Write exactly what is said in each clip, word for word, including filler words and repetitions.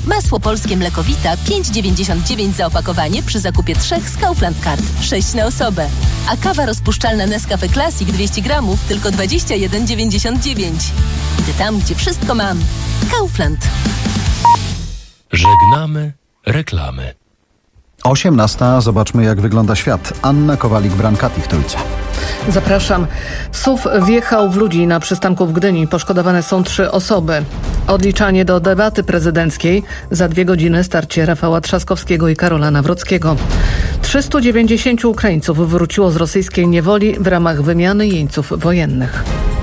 Masło polskie Mlekowita pięć dziewięćdziesiąt dziewięć za opakowanie przy zakupie trzech z Kaufland Card. sześć na osobę. A kawa rozpuszczalna Nescafe Classic dwieście gramów tylko dwadzieścia jeden dziewięćdziesiąt dziewięć. Idę tam, gdzie wszystko mam. Kaufland. Żegnamy reklamy. osiemnasta. Zobaczmy, jak wygląda świat. Anna Kowalik-Brankati w Trójce. Zapraszam. S U V wjechał w ludzi na przystanku w Gdyni. Poszkodowane są trzy osoby. Odliczanie do debaty prezydenckiej. Za dwie godziny starcie Rafała Trzaskowskiego i Karola Nawrockiego. trzystu dziewięćdziesięciu Ukraińców wróciło z rosyjskiej niewoli w ramach wymiany jeńców wojennych.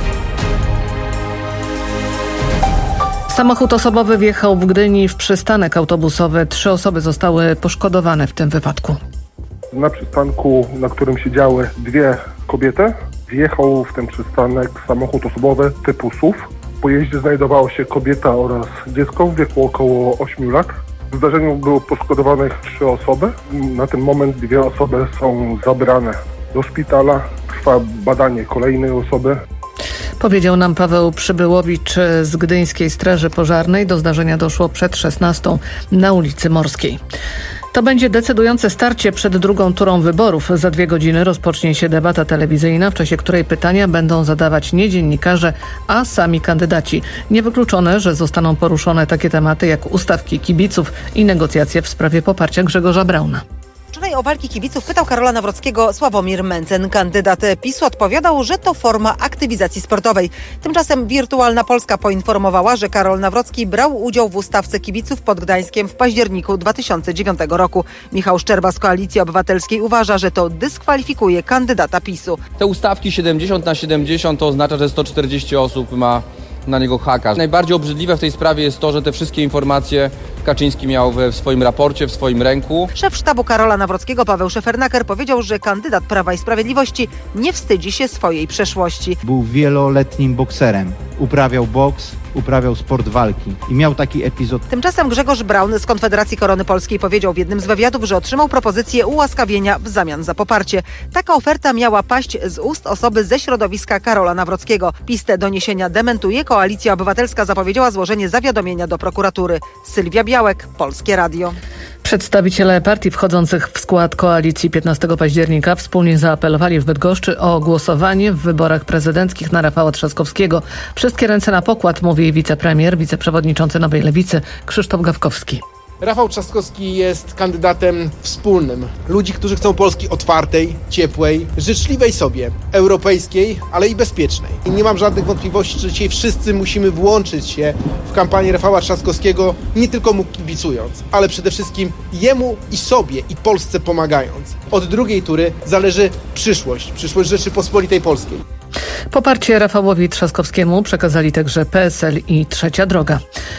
Samochód osobowy wjechał w Gdyni w przystanek autobusowy. Trzy osoby zostały poszkodowane w tym wypadku. Na przystanku, na którym siedziały dwie kobiety, wjechał w ten przystanek samochód osobowy typu S U V. W pojeździe znajdowało się kobieta oraz dziecko w wieku około ośmiu lat. W zdarzeniu było poszkodowanych trzy osoby. Na ten moment dwie osoby są zabrane do szpitala. Trwa badanie kolejnej osoby. Powiedział nam Paweł Przybyłowicz z Gdyńskiej Straży Pożarnej. Do zdarzenia doszło przed szesnastą na ulicy Morskiej. To będzie decydujące starcie przed drugą turą wyborów. Za dwie godziny rozpocznie się debata telewizyjna, w czasie której pytania będą zadawać nie dziennikarze, a sami kandydaci. Niewykluczone, że zostaną poruszone takie tematy jak ustawki kibiców i negocjacje w sprawie poparcia Grzegorza Brauna. Wczoraj o walki kibiców pytał Karola Nawrockiego Sławomir Mencen. Kandydat PiS-u odpowiadał, że to forma aktywizacji sportowej. Tymczasem Wirtualna Polska poinformowała, że Karol Nawrocki brał udział w ustawce kibiców pod Gdańskiem w październiku dwa tysiące dziewiątego roku. Michał Szczerba z Koalicji Obywatelskiej uważa, że to dyskwalifikuje kandydata PiS-u. Te ustawki siedemdziesiąt na siedemdziesiąt to oznacza, że sto czterdzieści osób ma na niego haka. Najbardziej obrzydliwe w tej sprawie jest to, że te wszystkie informacje Kaczyński miał we, w swoim raporcie, w swoim ręku. Szef sztabu Karola Nawrockiego Paweł Szefernaker powiedział, że kandydat Prawa i Sprawiedliwości nie wstydzi się swojej przeszłości. Był wieloletnim bokserem. Uprawiał boks, uprawiał sport walki i miał taki epizod. Tymczasem Grzegorz Braun z Konfederacji Korony Polskiej powiedział w jednym z wywiadów, że otrzymał propozycję ułaskawienia w zamian za poparcie. Taka oferta miała paść z ust osoby ze środowiska Karola Nawrockiego. PiS te doniesienia dementuje. Koalicja Obywatelska zapowiedziała złożenie zawiadomienia do prokuratury. Sylwia Białek, Polskie Radio. Przedstawiciele partii wchodzących w skład koalicji piętnastego października wspólnie zaapelowali w Bydgoszczy o głosowanie w wyborach prezydenckich na Rafała Trzaskowskiego. Wszystkie ręce na pokład, mówi wicepremier, wiceprzewodniczący Nowej Lewicy Krzysztof Gawkowski. Rafał Trzaskowski jest kandydatem wspólnym. Ludzi, którzy chcą Polski otwartej, ciepłej, życzliwej sobie, europejskiej, ale i bezpiecznej. I nie mam żadnych wątpliwości, że dzisiaj wszyscy musimy włączyć się w kampanię Rafała Trzaskowskiego, nie tylko mu kibicując, ale przede wszystkim jemu i sobie i Polsce pomagając. Od drugiej tury zależy przyszłość, przyszłość Rzeczypospolitej Polskiej. Poparcie Rafałowi Trzaskowskiemu przekazali także P S L i Trzecia Droga.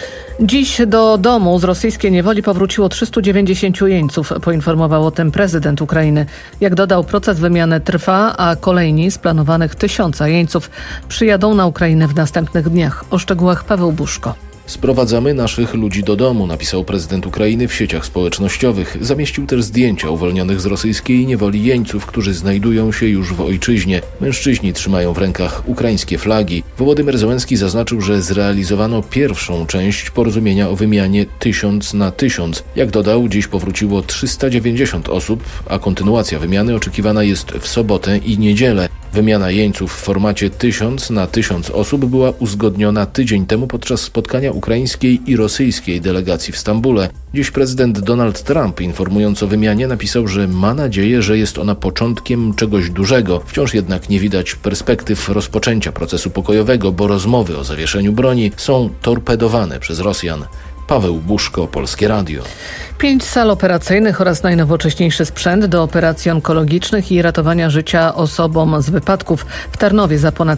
Dziś do domu z rosyjskiej niewoli powróciło trzystu dziewięćdziesięciu jeńców, poinformował o tym prezydent Ukrainy. Jak dodał, proces wymiany trwa, a kolejni z planowanych tysiąca jeńców przyjadą na Ukrainę w następnych dniach. O szczegółach Paweł Buszko. Sprowadzamy naszych ludzi do domu, napisał prezydent Ukrainy w sieciach społecznościowych. Zamieścił też zdjęcia uwolnionych z rosyjskiej niewoli jeńców, którzy znajdują się już w ojczyźnie. Mężczyźni trzymają w rękach ukraińskie flagi. Wołodymyr Zełenski zaznaczył, że zrealizowano pierwszą część porozumienia o wymianie tysiąc na tysiąc. Jak dodał, dziś powróciło trzysta dziewięćdziesiąt osób, a kontynuacja wymiany oczekiwana jest w sobotę i niedzielę. Wymiana jeńców w formacie tysiąc na tysiąc osób była uzgodniona tydzień temu podczas spotkania ukraińskiej i rosyjskiej delegacji w Stambule. Dziś prezydent Donald Trump, informując o wymianie, napisał, że ma nadzieję, że jest ona początkiem czegoś dużego. Wciąż jednak nie widać perspektyw rozpoczęcia procesu pokojowego, bo rozmowy o zawieszeniu broni są torpedowane przez Rosjan. Paweł Buszko, Polskie Radio. Pięć sal operacyjnych oraz najnowocześniejszy sprzęt do operacji onkologicznych i ratowania życia osobom z wypadków. W Tarnowie za ponad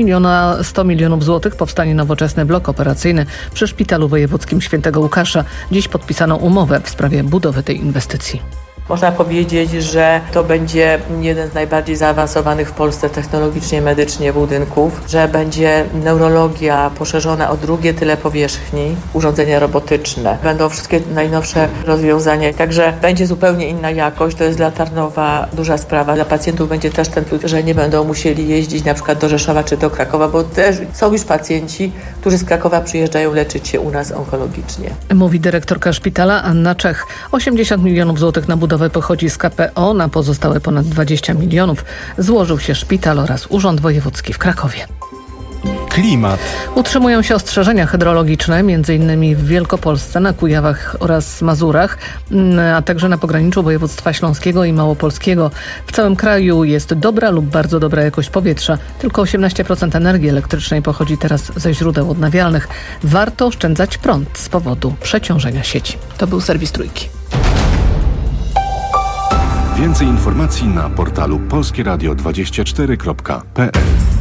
sto milionów złotych powstanie nowoczesny blok operacyjny przy Szpitalu Wojewódzkim Świętego Łukasza. Dziś podpisano umowę w sprawie budowy tej inwestycji. Można powiedzieć, że to będzie jeden z najbardziej zaawansowanych w Polsce technologicznie, medycznie budynków, że będzie neurologia poszerzona o drugie tyle powierzchni, urządzenia robotyczne, będą wszystkie najnowsze rozwiązania, także będzie zupełnie inna jakość. To jest dla Tarnowa duża sprawa. Dla pacjentów będzie też ten plus, że nie będą musieli jeździć na przykład do Rzeszowa czy do Krakowa, bo też są już pacjenci, którzy z Krakowa przyjeżdżają leczyć się u nas onkologicznie. Mówi dyrektorka szpitala Anna Czech. osiemdziesiąt milionów złotych na budowę pochodzi z K P O, na pozostałe ponad dwadzieścia milionów złożył się szpital oraz Urząd Wojewódzki w Krakowie. Klimat. Utrzymują się ostrzeżenia hydrologiczne, między innymi w Wielkopolsce, na Kujawach oraz Mazurach, a także na pograniczu województwa śląskiego i małopolskiego. W całym kraju jest dobra lub bardzo dobra jakość powietrza. Tylko osiemnaście procent energii elektrycznej pochodzi teraz ze źródeł odnawialnych. Warto oszczędzać prąd z powodu przeciążenia sieci. To był serwis Trójki. Więcej informacji na portalu polskie radio dwadzieścia cztery kropka p l.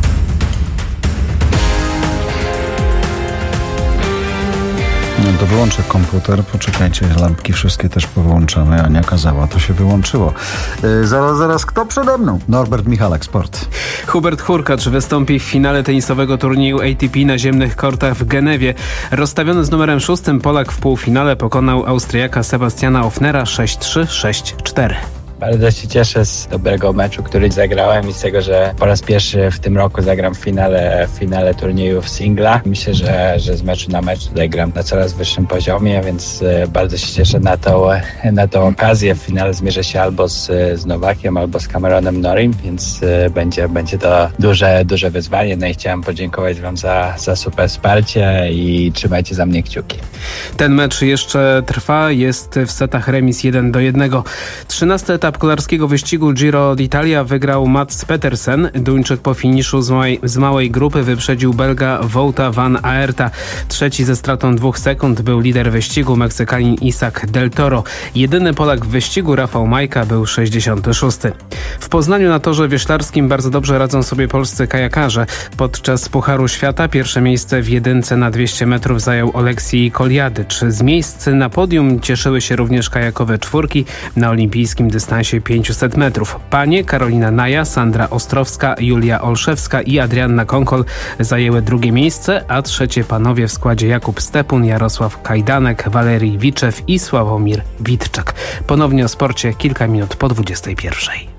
No to wyłączę komputer, poczekajcie, lampki wszystkie też powyłączamy. Ania kazała, to się wyłączyło. Yy, zaraz, zaraz, kto przede mną? Norbert Michalek, sport. Hubert Hurkacz wystąpi w finale tenisowego turnieju A T P na ziemnych kortach w Genewie. Rozstawiony z numerem szóstym Polak w półfinale pokonał Austriaka Sebastiana Ofnera sześć trzy, sześć cztery. Bardzo się cieszę z dobrego meczu, który zagrałem i z tego, że po raz pierwszy w tym roku zagram w finale, w finale turnieju w singla. Myślę, że, że z meczu na mecz tutaj gram na coraz wyższym poziomie, więc bardzo się cieszę na tą, na tą okazję. W finale zmierzę się albo z, z Nowakiem, albo z Cameronem Norim, więc będzie, będzie to duże, duże wyzwanie. No i chciałem podziękować Wam za, za super wsparcie i trzymajcie za mnie kciuki. Ten mecz jeszcze trwa, jest w setach remis jeden do jednego. Trzynasty etap kolarskiego wyścigu Giro d'Italia wygrał Mats Pedersen. Duńczyk po finiszu z małej, z małej grupy wyprzedził Belga Wouta van Aerta. Trzeci ze stratą dwóch sekund był lider wyścigu, Meksykanin Isaac Del Toro. Jedyny Polak w wyścigu, Rafał Majka, był sześćdziesiąty szósty. W Poznaniu na torze wioślarskim bardzo dobrze radzą sobie polscy kajakarze. Podczas Pucharu Świata pierwsze miejsce w jedynce na dwieście metrów zajął Oleksij Koliadycz. Z miejsc na podium cieszyły się również kajakowe czwórki na olimpijskim dystansie pięćset metrów. Panie Karolina Naja, Sandra Ostrowska, Julia Olszewska i Adrianna Konkol zajęły drugie miejsce, a trzecie panowie w składzie Jakub Stepun, Jarosław Kajdanek, Walerii Wiczew i Sławomir Witczak. Ponownie o sporcie kilka minut po dwudziestej pierwszej.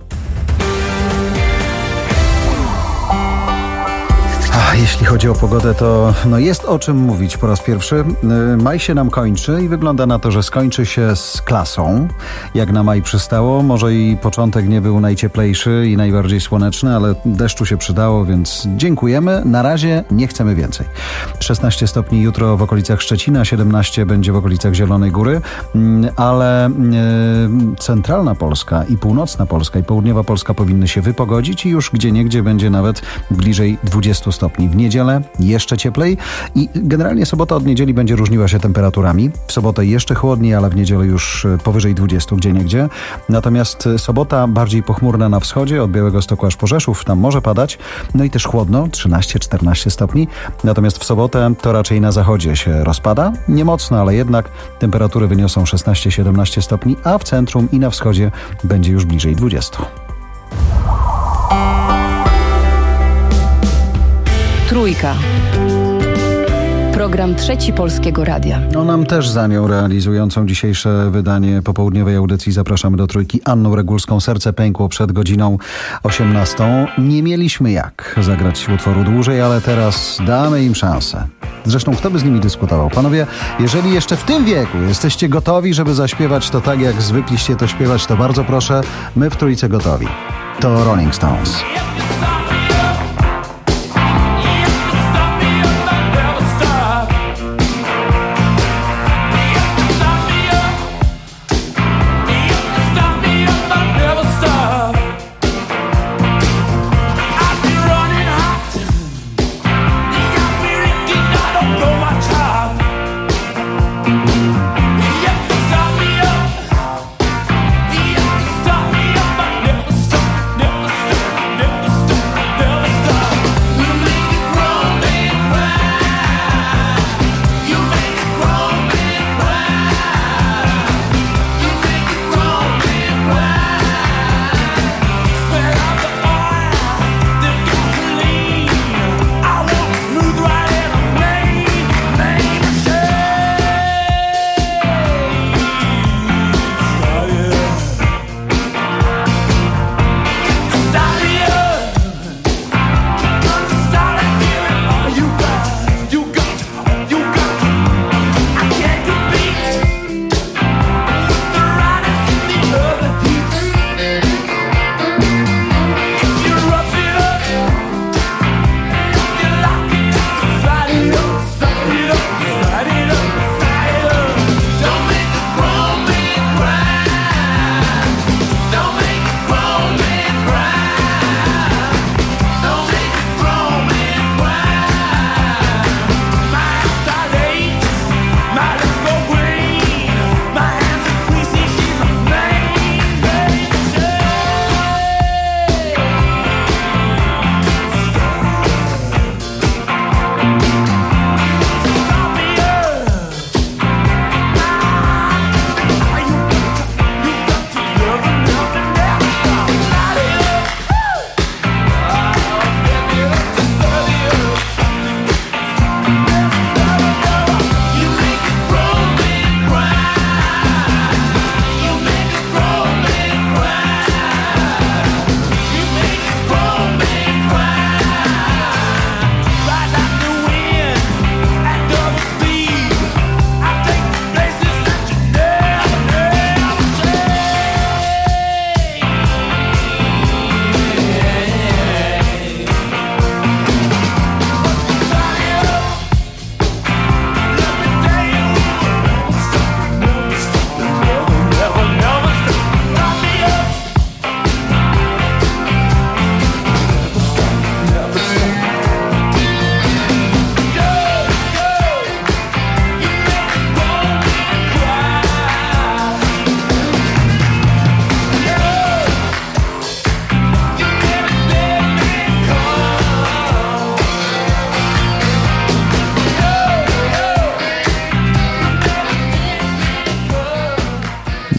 A jeśli chodzi o pogodę, to no jest o czym mówić po raz pierwszy. Maj się nam kończy i wygląda na to, że skończy się z klasą, jak na maj przystało. Może i początek nie był najcieplejszy i najbardziej słoneczny, ale deszczu się przydało, więc dziękujemy. Na razie nie chcemy więcej. szesnaście stopni jutro w okolicach Szczecina, siedemnaście będzie w okolicach Zielonej Góry, ale centralna Polska i północna Polska i południowa Polska powinny się wypogodzić i już gdzieniegdzie będzie nawet bliżej dwudziestu stopni. W niedzielę jeszcze cieplej i generalnie sobota od niedzieli będzie różniła się temperaturami. W sobotę jeszcze chłodniej, ale w niedzielę już powyżej dwudziestu gdzieniegdzie. Natomiast sobota bardziej pochmurna na wschodzie, od Białegostoku aż po Rzeszów, tam może padać. No i też chłodno, trzynaście czternaście stopni. Natomiast w sobotę to raczej na zachodzie się rozpada. Nie mocno, ale jednak temperatury wyniosą szesnaście siedemnaście stopni, a w centrum i na wschodzie będzie już bliżej dwudziestu. Trójka. Program Trzeci Polskiego Radia. No nam też za nią realizującą dzisiejsze wydanie popołudniowej audycji zapraszamy do Trójki Anną Regulską. Serce pękło przed godziną osiemnastą. Nie mieliśmy jak zagrać utworu dłużej, ale teraz damy im szansę. Zresztą kto by z nimi dyskutował? Panowie, jeżeli jeszcze w tym wieku jesteście gotowi, żeby zaśpiewać to tak, jak zwykliście to śpiewać, to bardzo proszę, my w Trójce gotowi. To Rolling Stones. Stop me up, I never stop, never stop, never stop.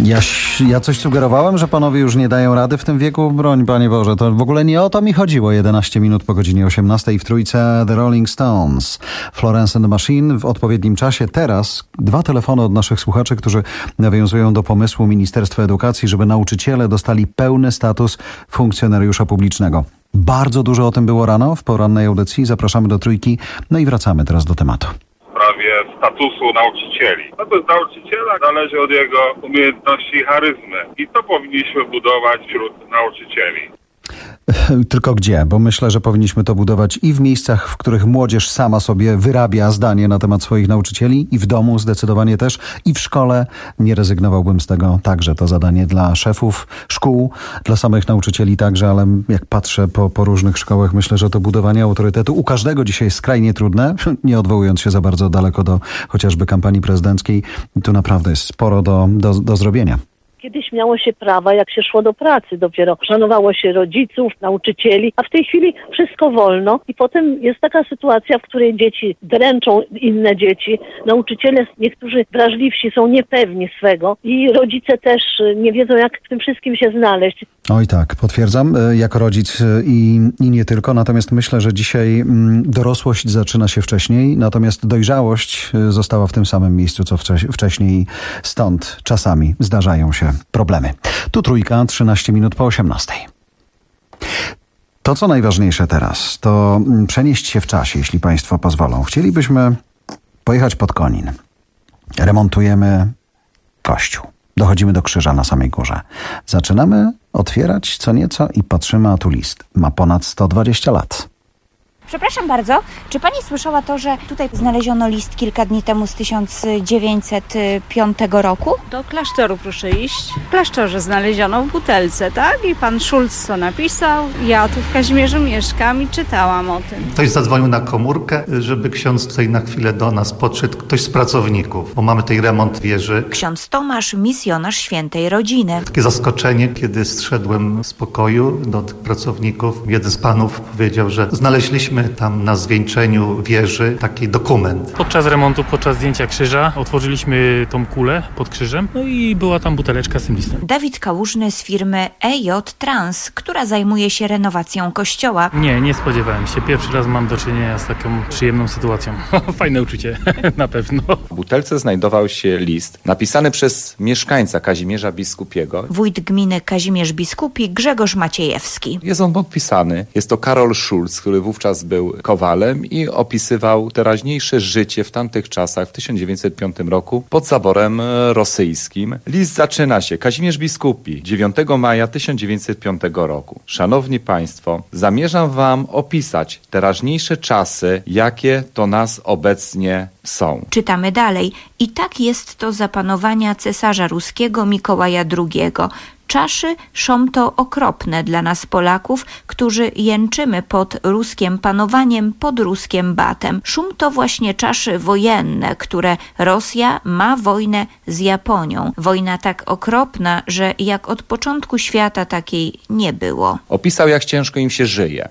Ja, ja coś sugerowałem, że panowie już nie dają rady w tym wieku? Broń, Panie Boże, to w ogóle nie o to mi chodziło. jedenaście minut po godzinie osiemnastej w Trójce The Rolling Stones. Florence and the Machine w odpowiednim czasie. Teraz dwa telefony od naszych słuchaczy, którzy nawiązują do pomysłu Ministerstwa Edukacji, żeby nauczyciele dostali pełny status funkcjonariusza publicznego. Bardzo dużo o tym było rano w porannej audycji. Zapraszamy do Trójki. No i wracamy teraz do tematu. W sprawie statusu nauczycieli. Status nauczyciela zależy od jego umiejętności i charyzmy. I to powinniśmy budować wśród nauczycieli. Tylko gdzie? Bo myślę, że powinniśmy to budować i w miejscach, w których młodzież sama sobie wyrabia zdanie na temat swoich nauczycieli, i w domu zdecydowanie też, i w szkole. Nie rezygnowałbym z tego także. To zadanie dla szefów szkół, dla samych nauczycieli także, ale jak patrzę po, po różnych szkołach, myślę, że to budowanie autorytetu u każdego dzisiaj jest skrajnie trudne, nie odwołując się za bardzo daleko do chociażby kampanii prezydenckiej. Tu naprawdę jest sporo do, do, do zrobienia. Kiedyś miało się prawa, jak się szło do pracy dopiero. Szanowało się rodziców, nauczycieli, a w tej chwili wszystko wolno i potem jest taka sytuacja, w której dzieci dręczą inne dzieci. Nauczyciele, niektórzy wrażliwsi, są niepewni swego i rodzice też nie wiedzą, jak w tym wszystkim się znaleźć. Oj tak, potwierdzam, jako rodzic i, i nie tylko. Natomiast myślę, że dzisiaj dorosłość zaczyna się wcześniej, natomiast dojrzałość została w tym samym miejscu, co wcześniej. Stąd czasami zdarzają się problemy. Tu Trójka, trzynaście minut po osiemnastej. To, co najważniejsze teraz, to przenieść się w czasie, jeśli Państwo pozwolą. Chcielibyśmy pojechać pod Konin. Remontujemy kościół. Dochodzimy do krzyża na samej górze. Zaczynamy otwierać co nieco i patrzymy, a tu list. Ma ponad sto dwadzieścia lat. Przepraszam bardzo, czy pani słyszała to, że tutaj znaleziono list kilka dni temu z tysiąc dziewięćset piątego roku? Do klasztoru proszę iść. W klasztorze znaleziono w butelce, tak? I pan Schulz to napisał. Ja tu w Kazimierzu mieszkam i czytałam o tym. Ktoś zadzwonił na komórkę, żeby ksiądz tutaj na chwilę do nas podszedł. Ktoś z pracowników, bo mamy tutaj remont wieży. Ksiądz Tomasz, misjonarz Świętej Rodziny. Takie zaskoczenie, kiedy zszedłem z pokoju do tych pracowników. Jeden z panów powiedział, że znaleźliśmy tam na zwieńczeniu wieży taki dokument. Podczas remontu, podczas zdjęcia krzyża otworzyliśmy tą kulę pod krzyżem, no i była tam buteleczka z tym listem. Dawid Kałużny z firmy E J Trans, która zajmuje się renowacją kościoła. Nie, nie spodziewałem się. Pierwszy raz mam do czynienia z taką przyjemną sytuacją. Fajne uczucie, na pewno. W butelce znajdował się list napisany przez mieszkańca Kazimierza Biskupiego. Wójt gminy Kazimierz Biskupi Grzegorz Maciejewski. Jest on podpisany. Jest to Karol Schulz, który wówczas był kowalem i opisywał teraźniejsze życie w tamtych czasach, w tysiąc dziewięćset piątym roku, pod zaborem rosyjskim. List zaczyna się: Kazimierz Biskupi, dziewiątego maja tysiąc dziewięćset piątego roku. Szanowni Państwo, zamierzam Wam opisać teraźniejsze czasy, jakie to nas obecnie są. Czytamy dalej. I tak jest to za panowania cesarza ruskiego Mikołaja drugiego. Czaszy szom to okropne dla nas Polaków, którzy jęczymy pod ruskim panowaniem, pod ruskim batem. Szum to właśnie czaszy wojenne, które Rosja ma wojnę z Japonią. Wojna tak okropna, że jak od początku świata takiej nie było. Opisał, jak ciężko im się żyje,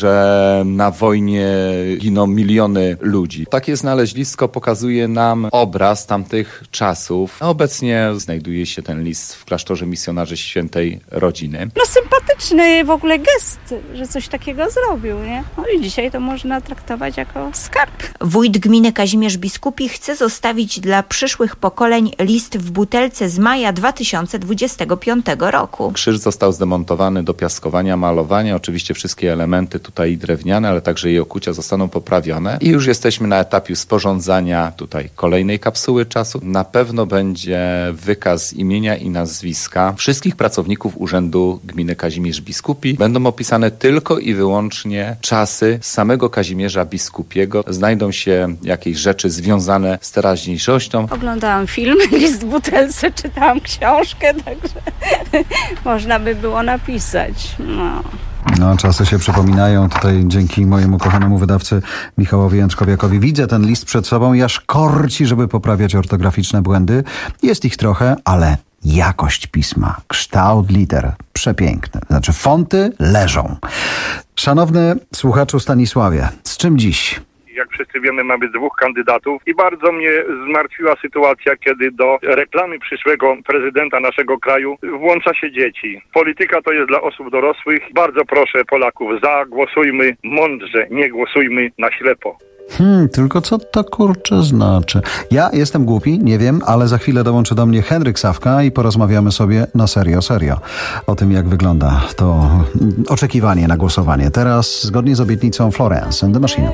że na wojnie giną miliony ludzi. Takie znalezisko pokazuje nam obraz tamtych czasów. Obecnie znajduje się ten list w klasztorze misjonarzy Świętej Rodziny. No sympatyczny w ogóle gest, że coś takiego zrobił, nie? No i dzisiaj to można traktować jako skarb. Wójt gminy Kazimierz Biskupi chce zostawić dla przyszłych pokoleń list w butelce z maja dwa tysiące dwudziestego piątego roku. Krzyż został zdemontowany do piaskowania, malowania. Oczywiście wszystkie elementy tutaj drewniane, ale także jej okucia zostaną poprawione. I już jesteśmy na etapie sporządzania tutaj kolejnej kapsuły czasu. Na pewno będzie wykaz imienia i nazwiska wszystkich pracowników Urzędu Gminy Kazimierz Biskupi. Będą opisane tylko i wyłącznie czasy samego Kazimierza Biskupiego. Znajdą się jakieś rzeczy związane z teraźniejszością. Oglądałam film, list w butelce, czytałam książkę, także można by było napisać. No. No, czasy się przypominają. Tutaj dzięki mojemu kochanemu wydawcy Michałowi Jędrzkowiakowi widzę ten list przed sobą i aż korci, żeby poprawiać ortograficzne błędy. Jest ich trochę, ale jakość pisma, kształt liter przepiękny. Znaczy fonty leżą. Szanowny słuchaczu Stanisławie, z czym dziś? Jak wszyscy wiemy, mamy dwóch kandydatów i bardzo mnie zmartwiła sytuacja, kiedy do reklamy przyszłego prezydenta naszego kraju włącza się dzieci. Polityka to jest dla osób dorosłych. Bardzo proszę Polaków, zagłosujmy mądrze, nie głosujmy na ślepo. Hmm, tylko co to kurczę znaczy? Ja jestem głupi, nie wiem, ale za chwilę dołączy do mnie Henryk Sawka i porozmawiamy sobie na serio, serio o tym, jak wygląda to oczekiwanie na głosowanie. Teraz zgodnie z obietnicą Florence and the Machine.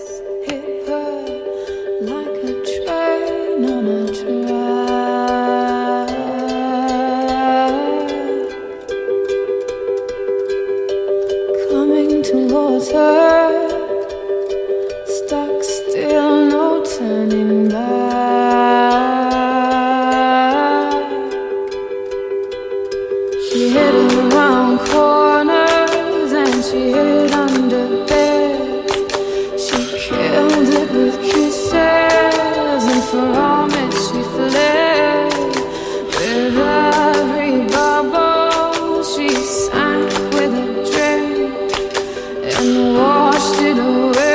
Stuck still, no turning back. She hid around corners and she hid under bed. She killed it with kisses and from it she fled. With every bubble she sank with a drink and washed it away.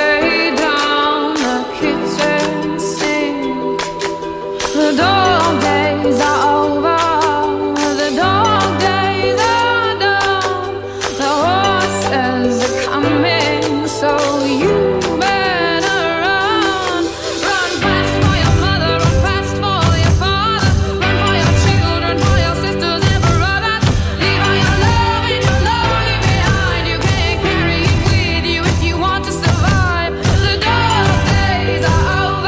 The dog days are over, the dog days are done. The horses are coming, so you better run. Run fast for your mother, run fast for your father. Run for your children, for your sisters and brothers. Leave all your love and your longing behind. You can't carry it with you if you want to survive. The dog days are over.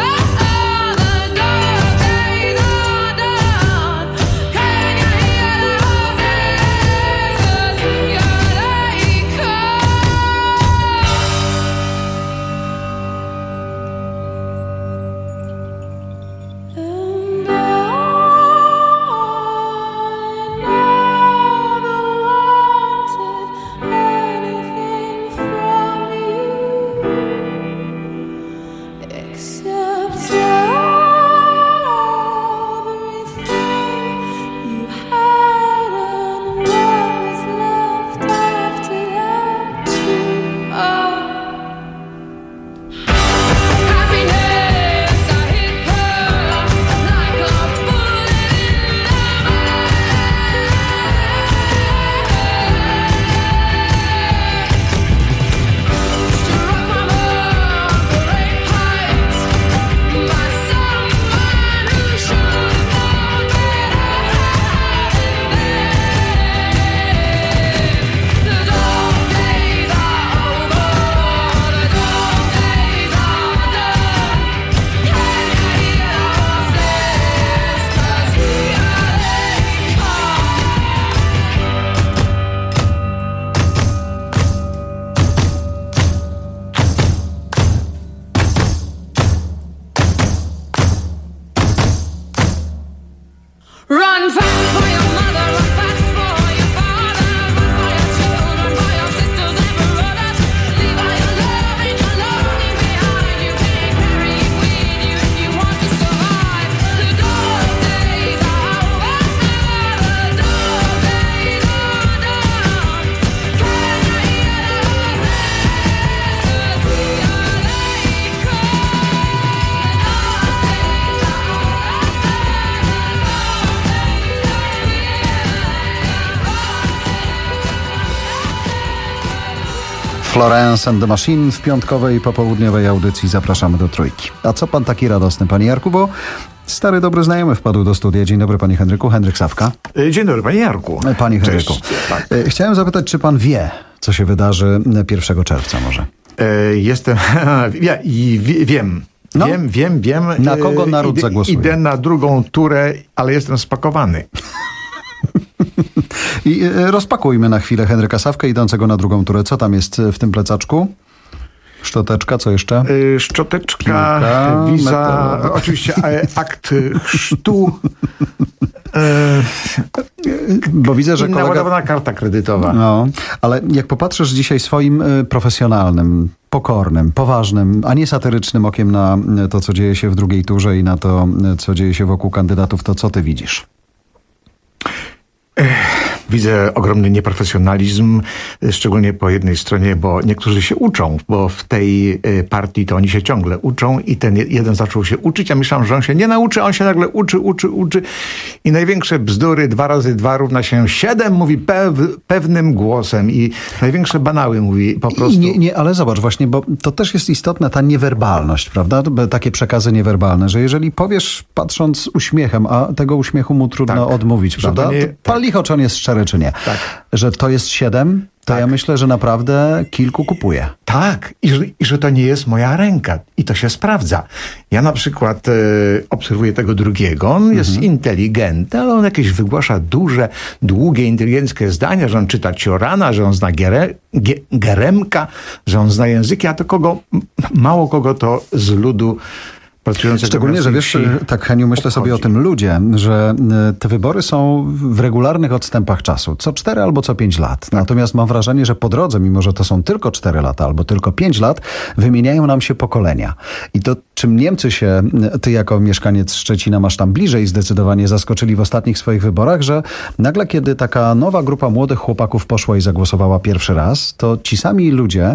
Run fast for your mother, run fast for your father. Run for your children, for your sisters and brothers. Leave all your love and your longing behind. You can't carry it with you if you want to survive. The dog days are over, the dog days are done. Can you hear the horses? Here they come. Florence and the Machine w piątkowej popołudniowej audycji zapraszamy do Trójki. A co pan taki radosny, panie Jarku, bo stary dobry znajomy wpadł do studia. Dzień dobry, panie Henryku. Henryk Sawka. Dzień dobry, panie Jarku. Panie Henryku. Tak. Chciałem zapytać, czy pan wie, co się wydarzy pierwszego czerwca może? E, jestem... ja, i wie, wiem. No. Wiem, wiem, wiem. Na kogo naród Idę, zagłosuje? Idę na drugą turę, ale jestem spakowany. I rozpakujmy na chwilę Henryka Sawkę idącego na drugą turę. Co tam jest w tym plecaczku? Szczoteczka, co jeszcze? Yy, szczoteczka, Piłka, wiza, metal. Oczywiście akt chrztu. Yy, Bo widzę, że kolega... naładowana karta kredytowa. No, ale jak popatrzysz dzisiaj swoim profesjonalnym, pokornym, poważnym, a nie satyrycznym okiem na to, co dzieje się w drugiej turze i na to, co dzieje się wokół kandydatów, to co ty widzisz? Ech. Widzę ogromny nieprofesjonalizm, szczególnie po jednej stronie, bo niektórzy się uczą, bo w tej partii to oni się ciągle uczą i ten jeden zaczął się uczyć, a myślałem, że on się nie nauczy, a on się nagle uczy, uczy, uczy i największe bzdury, dwa razy dwa równa się siedem, mówi pew, pewnym głosem i największe banały mówi po prostu. I nie, nie, ale zobacz właśnie, bo to też jest istotna ta niewerbalność, prawda? Takie przekazy niewerbalne, że jeżeli powiesz patrząc uśmiechem, a tego uśmiechu mu trudno tak, odmówić, prawda? Nie, to pal licho, czy on jest szczery, czy nie. Tak. Że to jest siedem, to tak. Ja myślę, że naprawdę kilku kupuje. Tak, i że, i że to nie jest moja ręka. I to się sprawdza. Ja na przykład e, obserwuję tego drugiego, on jest mhm. inteligentny, ale on jakieś wygłasza duże, długie, inteligenckie zdania, że on czyta Ciorana, że on zna Gere, Ge, Geremka, że on zna języki, a to kogo, mało kogo to z ludu Szczególnie, że wiesz, tak Heniu, myślę sobie o tym ludzie, że te wybory są w regularnych odstępach czasu, co cztery albo co pięć lat. Tak. Natomiast mam wrażenie, że po drodze, mimo że to są tylko cztery lata albo tylko pięć lat, wymieniają nam się pokolenia. I to czym Niemcy się, ty jako mieszkaniec Szczecina masz tam bliżej, zdecydowanie zaskoczyli w ostatnich swoich wyborach, że nagle kiedy taka nowa grupa młodych chłopaków poszła i zagłosowała pierwszy raz, to ci sami ludzie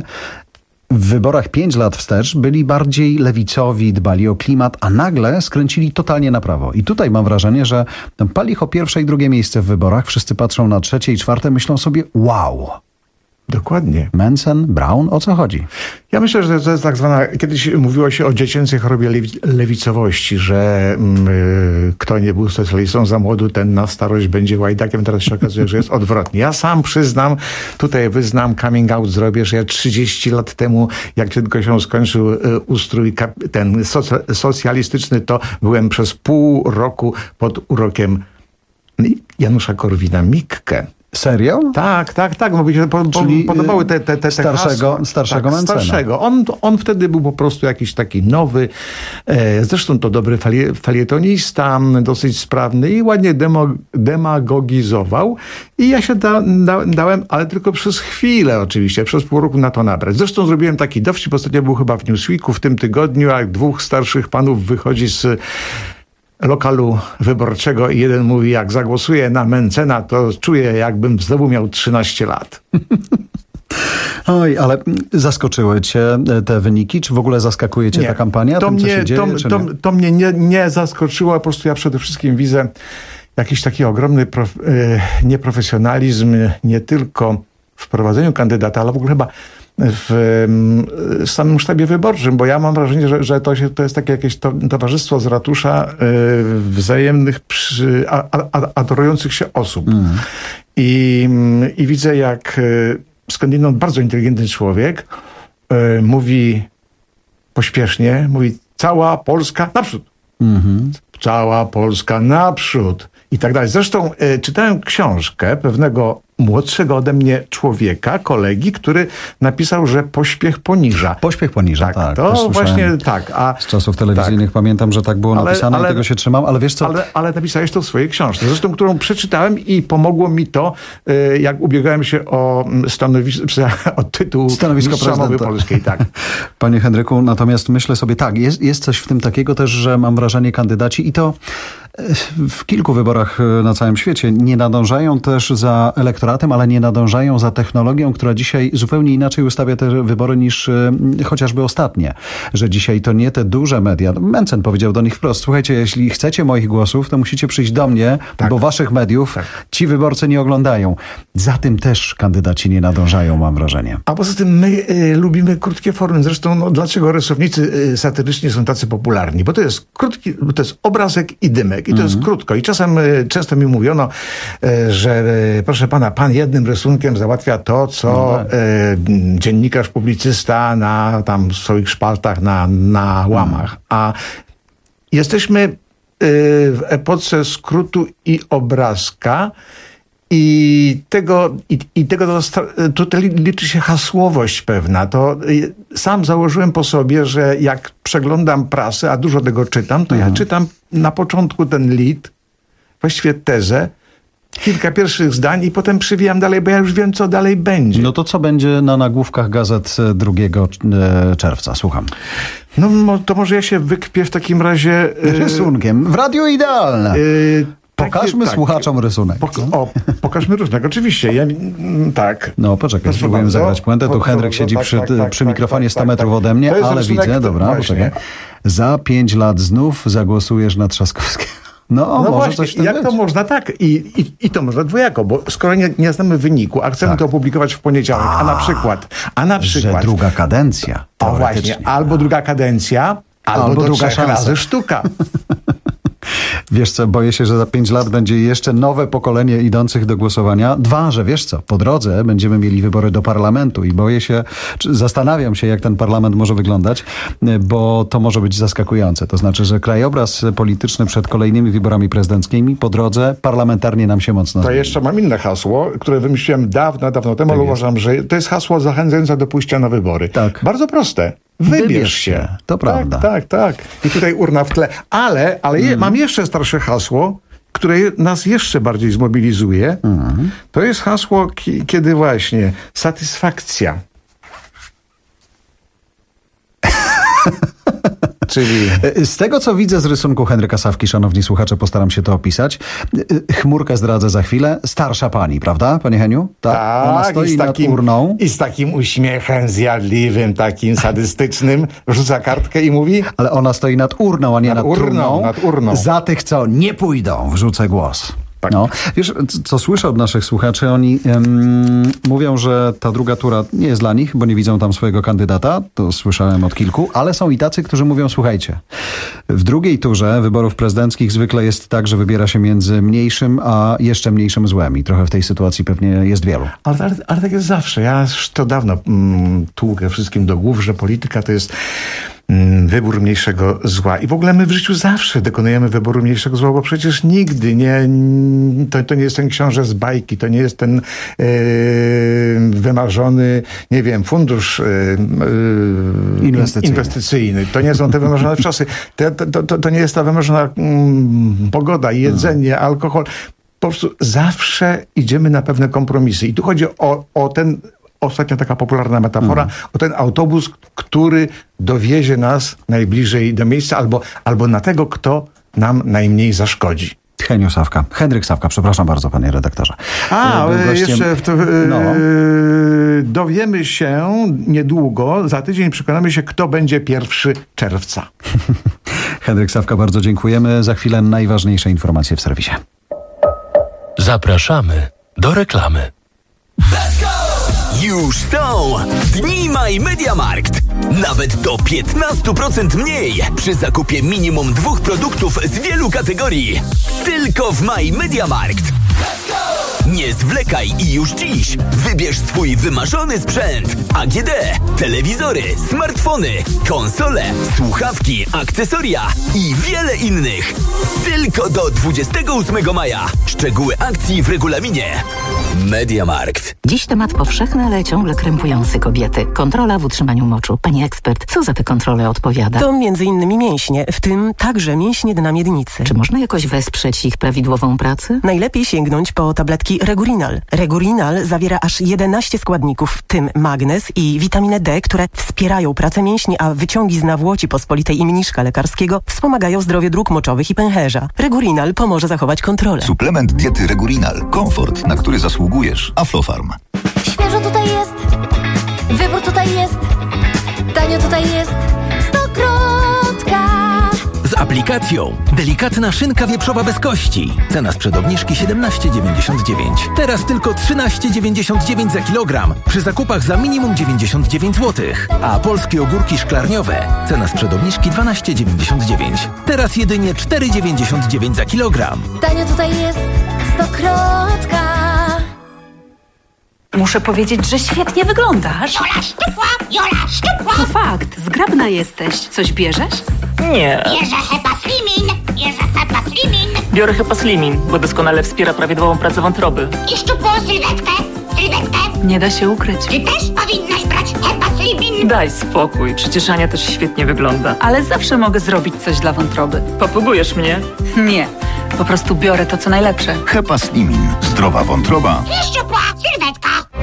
w wyborach pięć lat wstecz byli bardziej lewicowi, dbali o klimat, a nagle skręcili totalnie na prawo. I tutaj mam wrażenie, że palicho pierwsze i drugie miejsce w wyborach, wszyscy patrzą na trzecie i czwarte, myślą sobie wow. Dokładnie. Manson, Brown, o co chodzi? Ja myślę, że to jest tak zwana, kiedyś mówiło się o dziecięcej chorobie lewicowości, że yy, kto nie był socjalistą za młodu, ten na starość będzie łajdakiem. Teraz się okazuje, że jest odwrotnie. Ja sam przyznam, tutaj wyznam, coming out zrobię, że ja trzydzieści lat temu, jak tylko się skończył yy, ustrój kap- ten soc- socjalistyczny, to byłem przez pół roku pod urokiem Janusza Korwina-Mikke. Serio? Tak, tak, tak. Bo mi się po, po, podobały te, te, te, te starszego, starszego tak, Mancena. Starszego. On, on wtedy był po prostu jakiś taki nowy, e, zresztą to dobry falie, falietonista, dosyć sprawny i ładnie demo, demagogizował. I ja się da, da, dałem, ale tylko przez chwilę oczywiście, przez pół roku na to nabrać. Zresztą zrobiłem taki dowcip, ostatnio był chyba w Newsweeku w tym tygodniu, jak dwóch starszych panów wychodzi z lokalu wyborczego i jeden mówi, jak zagłosuję na Mencena, to czuję, jakbym znowu miał trzynaście lat. Oj, ale zaskoczyły cię te wyniki? Czy w ogóle zaskakuje cię nie, ta kampania? To tym, mnie, co się dzieje, to, czy to, nie? to mnie nie, nie zaskoczyło, po prostu ja przede wszystkim widzę jakiś taki ogromny prof, e, nieprofesjonalizm, nie tylko w prowadzeniu kandydata, ale w ogóle chyba w samym sztabie wyborczym, bo ja mam wrażenie, że, że to, się, to jest takie jakieś to, towarzystwo z ratusza y, wzajemnych przy, a, a, adorujących się osób. Mm. I, I widzę, jak y, skądinąd bardzo inteligentny człowiek y, mówi pośpiesznie, mówi cała Polska naprzód. Mm-hmm. Cała Polska naprzód. I tak dalej. Zresztą y, czytałem książkę pewnego młodszego ode mnie człowieka, kolegi, który napisał, że pośpiech poniża. Pośpiech poniża, tak. tak to właśnie tak. A, z czasów telewizyjnych tak. Pamiętam, że tak było ale, napisane ale, i tego się trzymam, ale wiesz co? Ale, ale napisałeś to w swojej książce, zresztą którą przeczytałem i pomogło mi to, jak ubiegałem się o stanowisko, o tytuł stanowisko prezydenta polskiej. Tak. Panie Henryku, natomiast myślę sobie tak, jest, jest coś w tym takiego też, że mam wrażenie kandydaci i to w kilku wyborach na całym świecie nie nadążają też za elektoratem, ale nie nadążają za technologią, która dzisiaj zupełnie inaczej ustawia te wybory niż chociażby ostatnie. Że dzisiaj to nie te duże media. Mencen powiedział do nich wprost, słuchajcie, jeśli chcecie moich głosów, to musicie przyjść do mnie, tak. bo waszych mediów tak. ci wyborcy nie oglądają. Za tym też kandydaci nie nadążają, mam wrażenie. A poza tym my y, lubimy krótkie formy. Zresztą no, dlaczego rysownicy y, satyryczni są tacy popularni? Bo to jest krótki, bo to jest obrazek i dymek. I to mm-hmm. jest krótko. I czasem y, często mi mówiono, y, że y, proszę pana, pan jednym rysunkiem załatwia to, co no tak. y, dziennikarz, publicysta na tam w swoich szpaltach, na, na łamach. A jesteśmy y, w epoce skrótu i obrazka. I tego, i, i tego to, tutaj liczy się hasłowość pewna. To y, sam założyłem po sobie, że jak przeglądam prasę, a dużo tego czytam, to mhm. ja czytam na początku ten lead, właściwie tezę, kilka pierwszych zdań i potem przywijam dalej, bo ja już wiem, co dalej będzie. No to co będzie na nagłówkach gazet drugiego czerwca? Słucham. No to może ja się wykpię w takim razie... Rysunkiem. W radiu idealne. Y, Pokażmy tak, słuchaczom rysunek. Pok- o, pokażmy rysunek, oczywiście. Ja, mm, tak. No poczekaj, spróbujemy zagrać puentę. Tu Henryk siedzi tak, przy, tak, tak, przy tak, mikrofonie tak, sto tak, metrów tak. ode mnie, To jest ale rysunek, widzę, to- dobra, właśnie. poczekaj. Za pięć lat znów zagłosujesz na Trzaskowskiego. No, No może właśnie, coś w tym jak być. to można tak? I, i, i to można dwojako, bo skoro nie, nie znamy wyniku, a chcemy Tak. to opublikować w poniedziałek, a, a na przykład, a na Że przykład, druga kadencja. o teoretycznie. właśnie, albo druga kadencja, albo, Albo do druga trzech szansa. razy sztuka. Wiesz co, boję się, że za pięć lat będzie jeszcze nowe pokolenie idących do głosowania. Dwa, że wiesz co, po drodze będziemy mieli wybory do parlamentu i boję się, czy zastanawiam się, jak ten parlament może wyglądać, bo to może być zaskakujące. To znaczy, że krajobraz polityczny przed kolejnymi wyborami prezydenckimi po drodze parlamentarnie nam się mocno To zmieni. jeszcze mam inne hasło, które wymyśliłem dawno, dawno temu, Tak ale jest. uważam, że to jest hasło zachęcające do pójścia na wybory. Tak. Bardzo proste. Wybierz, Wybierz się. się. To prawda. Tak, tak, tak. I tutaj urna w tle. Ale, ale je, mam jeszcze starsze hasło, które je- nas jeszcze bardziej zmobilizuje. To jest hasło, ki- kiedy właśnie satysfakcja. Czyli Z tego, co widzę z rysunku Henryka Sawki, szanowni słuchacze, postaram się to opisać. Chmurkę zdradzę za chwilę. Starsza pani, prawda, panie Heniu? Tak. Ona tak, stoi i z, nad takim, urną. i z takim uśmiechem zjadliwym, takim sadystycznym, rzuca kartkę i mówi: Ale ona stoi nad urną, a nie Nad nad, urną, trumną. nad urną. Za tych, co nie pójdą, wrzucę głos. Tak. No. Wiesz, c- co słyszę od naszych słuchaczy, oni em, mówią, że ta druga tura nie jest dla nich, bo nie widzą tam swojego kandydata, to słyszałem od kilku, ale są i tacy, którzy mówią, słuchajcie, w drugiej turze wyborów prezydenckich zwykle jest tak, że wybiera się między mniejszym a jeszcze mniejszym złem i trochę w tej sytuacji pewnie jest wielu. Ale, ale, ale tak jest zawsze. Ja już to dawno mm, tłukę wszystkim do głów, że polityka to jest mm, wybór mniejszego zła. I w ogóle my w życiu zawsze dokonujemy wyboru mniejszego zła, bo przecież nigdy nie, to, to nie jest ten książę z bajki, to nie jest ten yy, wymarzony, nie wiem, fundusz yy, Inwestycyjny. inwestycyjny. To nie są te wymarzone czasy. To, to, to, to nie jest ta wymarzona mm, pogoda, jedzenie, alkohol. Po prostu zawsze idziemy na pewne kompromisy. I tu chodzi o, o ten, ostatnio taka popularna metafora, Mm. o ten autobus, który dowiezie nas najbliżej do miejsca, albo, albo na tego, kto nam najmniej zaszkodzi. Heniu Sawka. Henryk Sawka, przepraszam bardzo, panie redaktorze. A, Był e, gościem- jeszcze w to, e, No. dowiemy się niedługo, za tydzień przekonamy się, kto będzie pierwszy czerwca. Henryk Sawka, bardzo dziękujemy. Za chwilę najważniejsze informacje w serwisie. Zapraszamy do reklamy. Już są Dni My Mediamarkt. Nawet do piętnaście procent mniej przy zakupie minimum dwóch produktów z wielu kategorii. Tylko w My Mediamarkt. Nie zwlekaj i już dziś wybierz swój wymarzony sprzęt. A G D, telewizory, smartfony, konsole, słuchawki, akcesoria i wiele innych. Tylko do dwudziestego ósmego maja. Szczegóły akcji w regulaminie. Mediamarkt. Dziś temat powszechny, ale ciągle krępujący kobiety. Kontrola w utrzymaniu moczu. Pani ekspert, co za tę kontrolę odpowiada? To między innymi mięśnie, w tym także mięśnie dna miednicy. Czy można jakoś wesprzeć ich prawidłową pracę? Najlepiej sięgnąć po tabletki Regurinal. Regurinal zawiera aż jedenaście składników, w tym magnez i witaminę D, które wspierają pracę mięśni, a wyciągi z nawłoci pospolitej i mniszka lekarskiego wspomagają zdrowie dróg moczowych i pęcherza. Regurinal pomoże zachować kontrolę. Suplement diety Regurinal. Komfort, na który zasługujesz. Aflofarm. Świeżo tutaj jest, wybór tutaj jest, tanio tutaj jest, Stokrotka. Z aplikacją delikatna szynka wieprzowa bez kości. Cena sprzed obniżki siedemnaście dziewięćdziesiąt dziewięć. Teraz tylko trzynaście dziewięćdziesiąt dziewięć za kilogram. Przy zakupach za minimum dziewięćdziesiąt dziewięć złotych. A polskie ogórki szklarniowe. Cena sprzed obniżki dwanaście dziewięćdziesiąt dziewięć. Teraz jedynie cztery dziewięćdziesiąt dziewięć za kilogram. Tanio tutaj jest, Stokrotka. Muszę powiedzieć, że świetnie wyglądasz. Jola szczupła, Jola szczupła. To fakt, zgrabna jesteś. Coś bierzesz? Nie. Bierze Hepa Slimin, bierze Hepa Slimin. Biorę Hepa Slimin, bo doskonale wspiera prawidłową pracę wątroby. I szczupłą sylwetkę, sylwetkę. Nie da się ukryć. Ty też powinnaś brać Hepa Slimin. Daj spokój, przecież Ania też świetnie wygląda. Ale zawsze mogę zrobić coś dla wątroby. Popługujesz mnie? Nie, po prostu biorę to, co najlepsze. Hepa Slimin. Zdrowa wątroba. I szczupła sylwetka.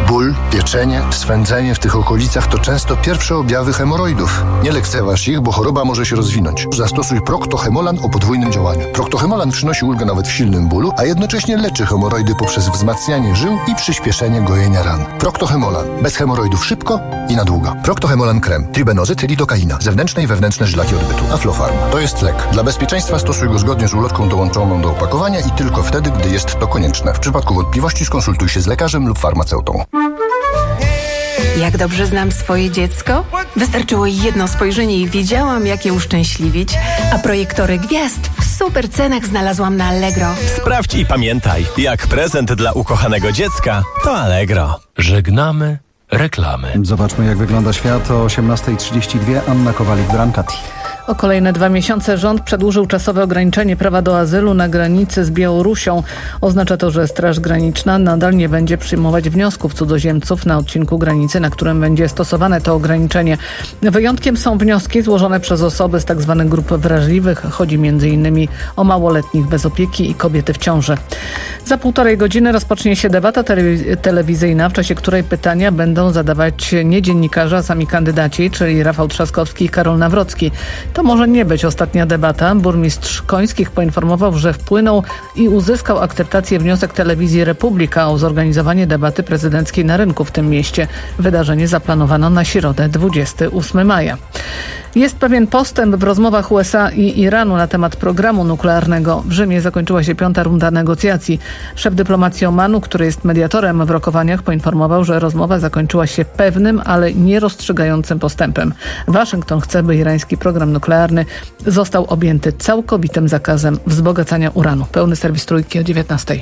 Ból, pieczenie, swędzenie w tych okolicach to często pierwsze objawy hemoroidów. Nie lekceważ ich, bo choroba może się rozwinąć. Zastosuj Procto-Hemolan o podwójnym działaniu. Procto-Hemolan przynosi ulgę nawet w silnym bólu, a jednocześnie leczy hemoroidy poprzez wzmacnianie żył i przyspieszenie gojenia ran. Procto-Hemolan. Bez hemoroidów szybko i na długo. Procto-Hemolan krem. Tribenozyt, lidokaina. Zewnętrzne i wewnętrzne żylaki odbytu. Aflofarm. To jest lek. Dla bezpieczeństwa stosuj go zgodnie z ulotką dołączoną do opakowania i tylko wtedy, gdy jest to konieczne. W przypadku wątpliwości skonsultuj się z lekarzem lub farmaceutą. Jak dobrze znam swoje dziecko? Wystarczyło jedno spojrzenie i wiedziałam, jak je uszczęśliwić. A projektory gwiazd w super cenach znalazłam na Allegro. Sprawdź i pamiętaj, jak prezent dla ukochanego dziecka to Allegro. Żegnamy reklamy. Zobaczmy, jak wygląda świat o osiemnasta trzydzieści dwa. Anna Kowalik-Brankati. O kolejne dwa miesiące rząd przedłużył czasowe ograniczenie prawa do azylu na granicy z Białorusią. Oznacza to, że Straż Graniczna nadal nie będzie przyjmować wniosków cudzoziemców na odcinku granicy, na którym będzie stosowane to ograniczenie. Wyjątkiem są wnioski złożone przez osoby z tzw. grup wrażliwych. Chodzi między innymi o małoletnich bez opieki i kobiety w ciąży. Za półtorej godziny rozpocznie się debata tele- telewizyjna, w czasie której pytania będą zadawać nie dziennikarze, a sami kandydaci, czyli Rafał Trzaskowski i Karol Nawrocki. To może nie być ostatnia debata. Burmistrz Końskich poinformował, że wpłynął i uzyskał akceptację wniosek telewizji Republika o zorganizowanie debaty prezydenckiej na rynku w tym mieście. Wydarzenie zaplanowano na środę dwudziestego ósmego maja. Jest pewien postęp w rozmowach U S A i Iranu na temat programu nuklearnego. W Rzymie zakończyła się piąta runda negocjacji. Szef dyplomacji Omanu, który jest mediatorem w rokowaniach, poinformował, że rozmowa zakończyła się pewnym, ale nierozstrzygającym postępem. Waszyngton chce, by irański program nuklearny został objęty całkowitym zakazem wzbogacania uranu. Pełny serwis Trójki o dziewiętnastej.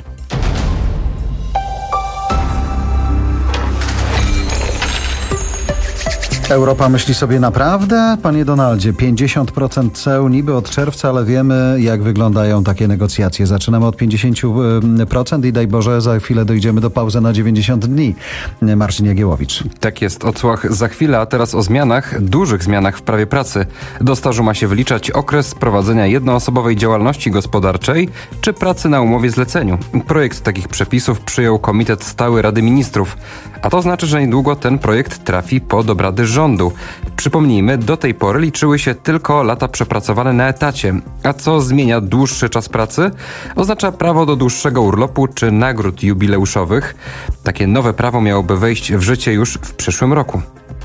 Europa myśli sobie naprawdę? Panie Donaldzie, pięćdziesiąt procent ceł niby od czerwca, ale wiemy, jak wyglądają takie negocjacje. Zaczynamy od pięćdziesiąt procent i daj Boże, za chwilę dojdziemy do pauzy na dziewięćdziesiąt dni. Marcin Jagiełowicz. Tak jest, odsłach za chwilę, a teraz o zmianach, dużych zmianach w prawie pracy. Do stażu ma się wliczać okres prowadzenia jednoosobowej działalności gospodarczej czy pracy na umowie zleceniu. Projekt takich przepisów przyjął Komitet Stały Rady Ministrów, a to znaczy, że niedługo ten projekt trafi pod obrady rządu. Przypomnijmy, do tej pory liczyły się tylko lata przepracowane na etacie. A co zmienia dłuższy czas pracy? Oznacza prawo do dłuższego urlopu czy nagród jubileuszowych. Takie nowe prawo miałoby wejść w życie już w przyszłym roku.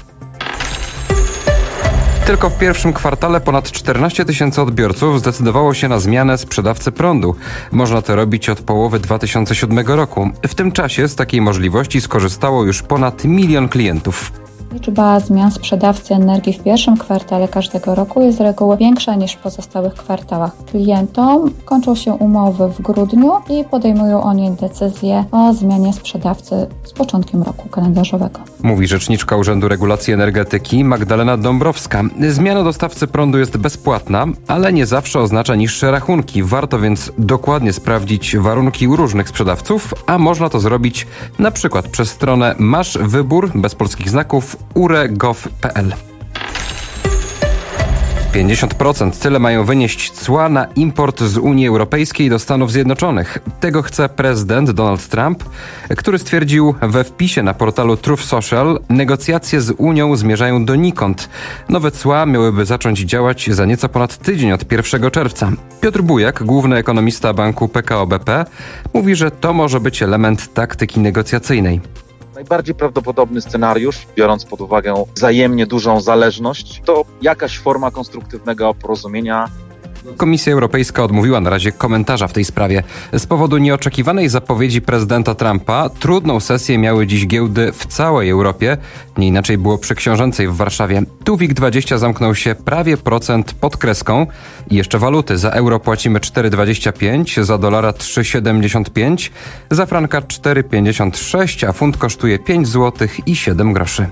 Tylko w pierwszym kwartale ponad czternaście tysięcy odbiorców zdecydowało się na zmianę sprzedawcy prądu. Można to robić od połowy dwa tysiące siódmego roku. W tym czasie z takiej możliwości skorzystało już ponad milion klientów. Liczba zmian sprzedawcy energii w pierwszym kwartale każdego roku jest z reguły większa niż w pozostałych kwartałach. Klientom kończą się umowy w grudniu i podejmują oni decyzję o zmianie sprzedawcy z początkiem roku kalendarzowego. Mówi rzeczniczka Urzędu Regulacji Energetyki Magdalena Dąbrowska. Zmiana dostawcy prądu jest bezpłatna, ale nie zawsze oznacza niższe rachunki. Warto więc dokładnie sprawdzić warunki u różnych sprzedawców, a można to zrobić na przykład przez stronę Masz Wybór bez polskich znaków u r e kropka gov kropka p l. pięćdziesiąt procent tyle mają wynieść cła na import z Unii Europejskiej do Stanów Zjednoczonych. Tego chce prezydent Donald Trump, który stwierdził we wpisie na portalu Truth Social: negocjacje z Unią zmierzają donikąd. Nowe cła miałyby zacząć działać za nieco ponad tydzień od pierwszego czerwca. Piotr Bujak, główny ekonomista banku P K O B P, mówi, że to może być element taktyki negocjacyjnej. Najbardziej prawdopodobny scenariusz, biorąc pod uwagę wzajemnie dużą zależność, to jakaś forma konstruktywnego porozumienia. Komisja Europejska odmówiła na razie komentarza w tej sprawie. Z powodu nieoczekiwanej zapowiedzi prezydenta Trumpa trudną sesję miały dziś giełdy w całej Europie. Nie inaczej było przy Książęcej w Warszawie. Tu WIG dwadzieścia zamknął się prawie procent pod kreską. I jeszcze waluty. Za euro płacimy cztery dwadzieścia pięć, za dolara trzy siedemdziesiąt pięć, za franka cztery pięćdziesiąt sześć, a funt kosztuje pięć złotych i siedem groszy.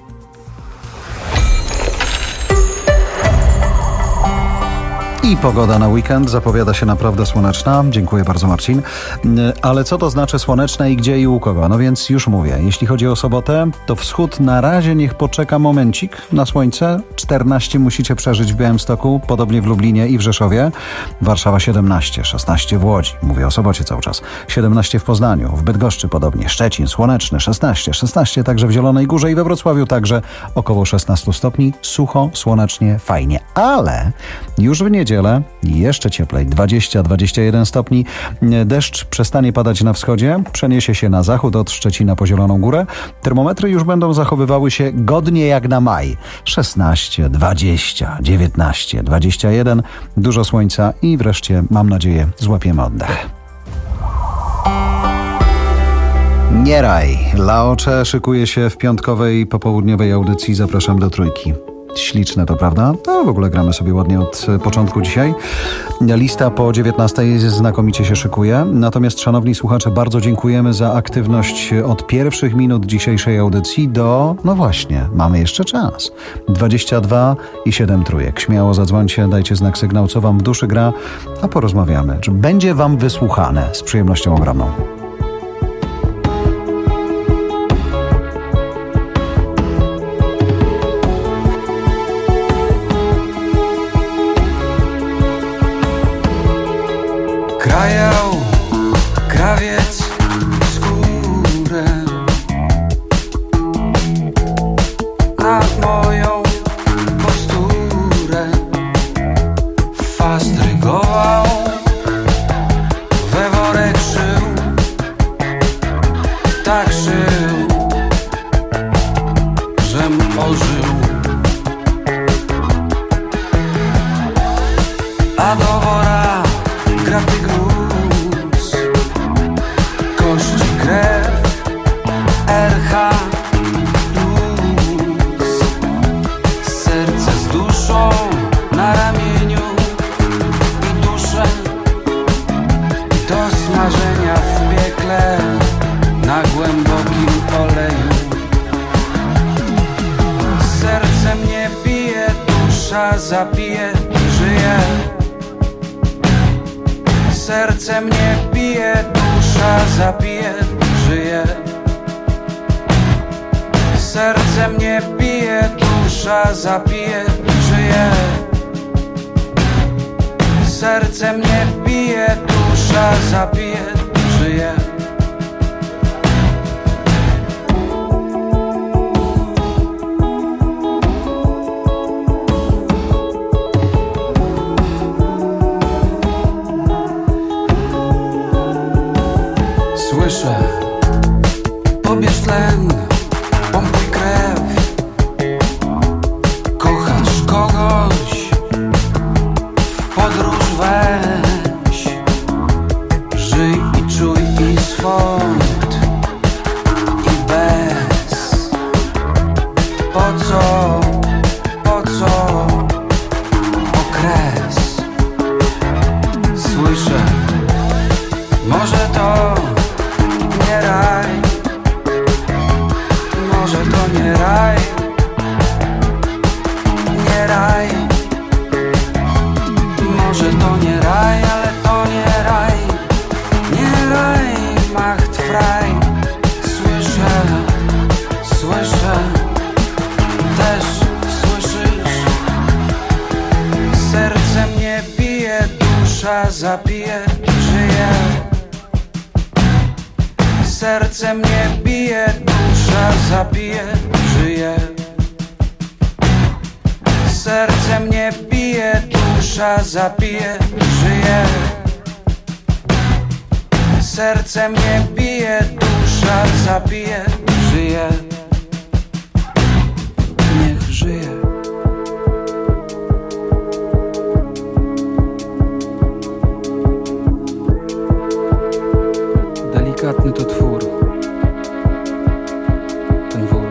I pogoda na weekend zapowiada się naprawdę słoneczna. Dziękuję bardzo, Marcin. Ale co to znaczy słoneczne i gdzie i u kogo? No więc już mówię. Jeśli chodzi o sobotę, to wschód na razie niech poczeka momencik na słońce. czternaście musicie przeżyć w Białymstoku, podobnie w Lublinie i w Rzeszowie. Warszawa siedemnaście, szesnaście w Łodzi. Mówię o sobocie cały czas. siedemnaście w Poznaniu, w Bydgoszczy podobnie. Szczecin, słoneczny, szesnaście, szesnaście także w Zielonej Górze i we Wrocławiu także około szesnaście stopni. Sucho, słonecznie, fajnie. Ale już w niedzielę jeszcze cieplej, dwadzieścia, dwadzieścia jeden stopni. Deszcz przestanie padać na wschodzie, przeniesie się na zachód od Szczecina po Zieloną Górę. Termometry już będą zachowywały się godnie jak na maj. szesnaście, dwadzieścia, dziewiętnaście, dwadzieścia jeden. Dużo słońca i wreszcie, mam nadzieję, złapiemy oddech. Nie raj. Laocze szykuje się w piątkowej, popołudniowej audycji. Zapraszam do trójki. Śliczne to, prawda? To w ogóle gramy sobie ładnie od początku dzisiaj. Lista po dziewiętnastej znakomicie się szykuje. Natomiast, szanowni słuchacze, bardzo dziękujemy za aktywność od pierwszych minut dzisiejszej audycji do... No właśnie, mamy jeszcze czas. dwadzieścia dwa i siedem trójek. Śmiało zadzwońcie, dajcie znak sygnał, co wam w duszy gra, a porozmawiamy. Czy będzie wam wysłuchane z przyjemnością ogromną. Krajał krawiec skórę nad moją posturę, fastrygował, we worek szył, tak szył, żem ożył, a do wora graty gruz, kości, krew, R H plus, serce z duszą na ramieniu i duszę do smażenia w piekle na głębokim oleju. Serce mnie bije, dusza zapije, żyje. Serce mnie bije, dusza zabije, żyje. Serce mnie bije, dusza zabije, żyje. Serce mnie bije, dusza zabije, żyje. Słyszę, pobierz tlen, pompuj krew, kochasz kogoś, w podróż weź, żyj i czuj i swąd i bez. Po co, po co okres? Słyszę, może to nie raj, może to nie raj, nie raj, może to nie raj, ale to nie raj, nie raj, macht frei. Słyszę, słyszę, też słyszysz, serce mnie bije, dusza zabije, żyje. Serce mnie bije, dusza zabije, żyje. Serce mnie bije, dusza zabije, żyje. Serce mnie bije, dusza zabije, żyje. Niech żyje. Delikatny to twór, ten wór.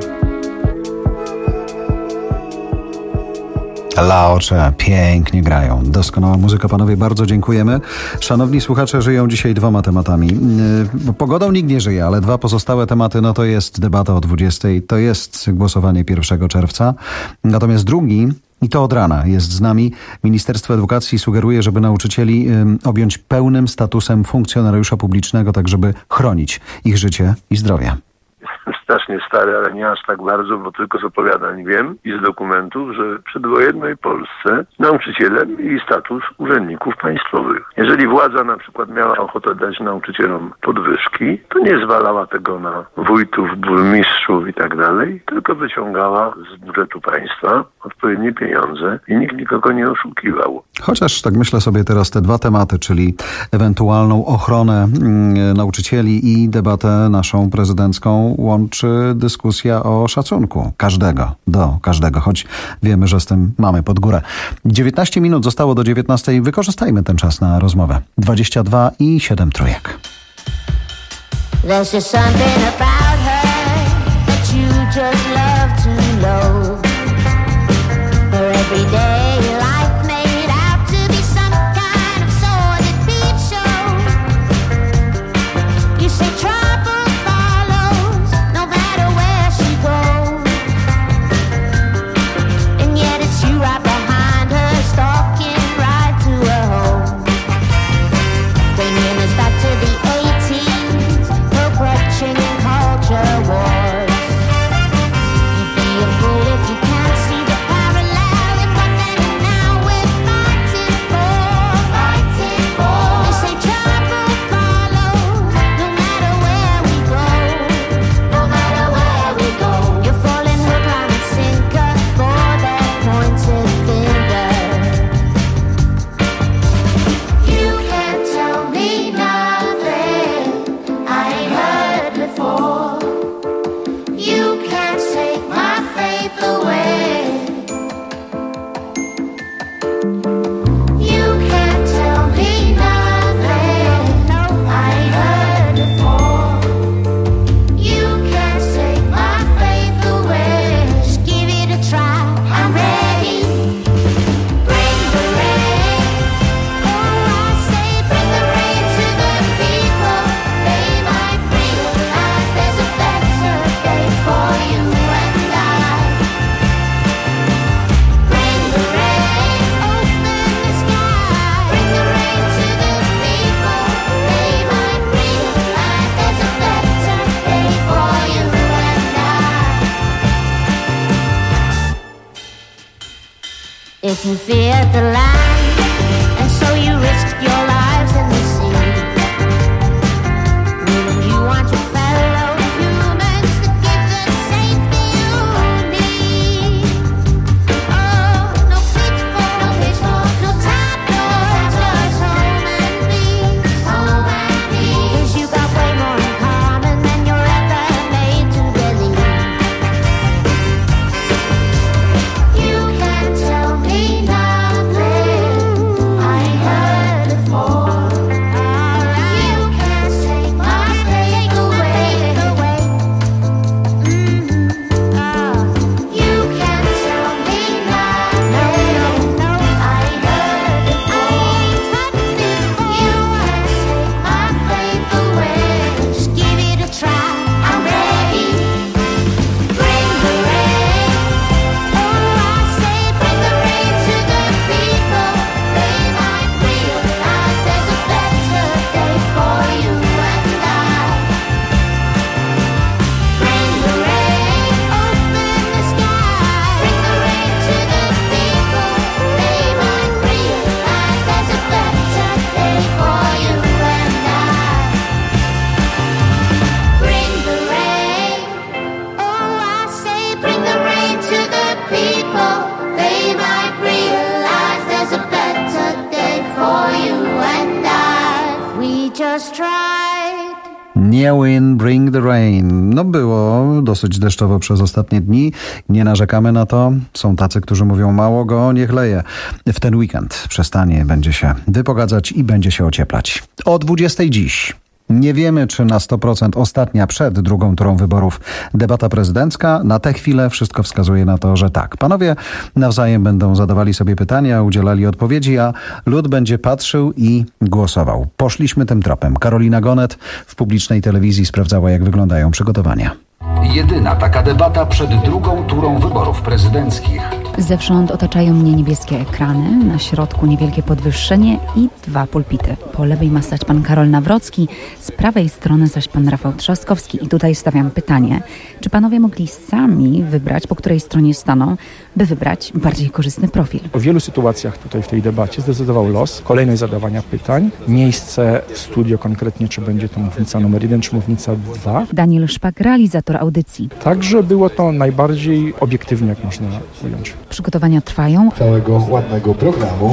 Laocze pięknie grają. Doskonała muzyka, panowie, bardzo dziękujemy. Szanowni słuchacze, żyją dzisiaj dwoma tematami. Yy, pogodą nikt nie żyje, ale dwa pozostałe tematy, no to jest debata o dwudziestej, to jest głosowanie pierwszego czerwca. Natomiast drugi I to od rana jest z nami. Ministerstwo Edukacji sugeruje, żeby nauczycieli y, objąć pełnym statusem funkcjonariusza publicznego, tak żeby chronić ich życie i zdrowie. Strasznie stary, ale nie aż tak bardzo, bo tylko z opowiadań wiem i z dokumentów, że w przedwojennej Polsce nauczyciele mieli status urzędników państwowych. Jeżeli władza na przykład miała ochotę dać nauczycielom podwyżki, to nie zwalała tego na wójtów, burmistrzów i tak dalej, tylko wyciągała z budżetu państwa odpowiednie pieniądze i nikt nikogo nie oszukiwał. Chociaż tak myślę sobie teraz te dwa tematy, czyli ewentualną ochronę mm, nauczycieli i debatę naszą prezydencką, łączy dyskusja o szacunku każdego do każdego, choć wiemy, że z tym mamy pod górę. dziewiętnaście minut zostało do dziewiętnastej. Wykorzystajmy ten czas na rozmowę. dwadzieścia dwa i siedem trójek. There's just something about her that you just love to know. Her everyday life made out to be some kind of sordid peep show. You say trouble follows no matter where she goes, and yet it's you right behind her, stalking right to her home. Bringing us back to the eighties, perpetuating culture wars. You'd be a fool if you can't see the parallel in what then and now we're fighting for. Fighting for. They say trouble follows no matter where we go. No matter where we go. You're falling hook, line and sinker for that pointed finger. You can't tell me nothing I ain't heard before. You can't take my faith away. You can't tell me nothing I ain't heard before. You can't take my faith away. Just give it a try. I'm ready. Bring the rain. Oh, I say bring the rain to the people. They might realize there's a better day for you and I. Bring the rain. Open the sky. Bring the rain to the people. They might realize there's a better day for you and I. If you fear the land, and so you risk your lives in the sea, wouldn't you want your fellow humans to give the safety you need? Oh, no pitchfork, no pitchfork, no tabloids, just home and peace, home and peace. 'Cause you got way more in common than you're ever made to believe. You can't tell me nothing I ain't heard before. You can't take my faith away. Mhm. Ah. You can't tell me nothing I ain't heard before. You can't take my faith away. Just give it a try. I'm ready. Bring the rain. Oh, I say bring the rain to the people. They might realize there's a better day for you and I. Bring the rain. Open the sky. Bring the rain to the people. They might realize there's a better day for you and I. Bring the rain. Oh, I say bring the rain to the people. They might realize there's a better day for you and I. If we just tried. Nie win, bring the rain. No było dosyć deszczowo przez ostatnie dni. Nie narzekamy na to. Są tacy, którzy mówią mało go, niech leje. W ten weekend przestanie, będzie się wypogadzać i będzie się ocieplać. O dwudziestej dziś. Nie wiemy, czy na sto procent ostatnia przed drugą turą wyborów debata prezydencka. Na tę chwilę wszystko wskazuje na to, że tak. Panowie nawzajem będą zadawali sobie pytania, udzielali odpowiedzi, a lud będzie patrzył i głosował. Poszliśmy tym tropem. Karolina Gonet w publicznej telewizji sprawdzała, jak wyglądają przygotowania. Jedyna taka debata przed drugą turą wyborów prezydenckich. Zewsząd otaczają mnie niebieskie ekrany, na środku niewielkie podwyższenie i dwa pulpity. Po lewej ma stać pan Karol Nawrocki, z prawej strony zaś pan Rafał Trzaskowski. I tutaj stawiam pytanie, czy panowie mogli sami wybrać, po której stronie staną, by wybrać bardziej korzystny profil? O wielu sytuacjach tutaj w tej debacie zdecydował los, kolejność zadawania pytań, miejsce w studio konkretnie, czy będzie to mównica numer jeden, czy mównica dwa. Daniel Szpak, realizator audycji. Także było to najbardziej obiektywnie, jak można ująć. Przygotowania trwają. Całego ładnego programu.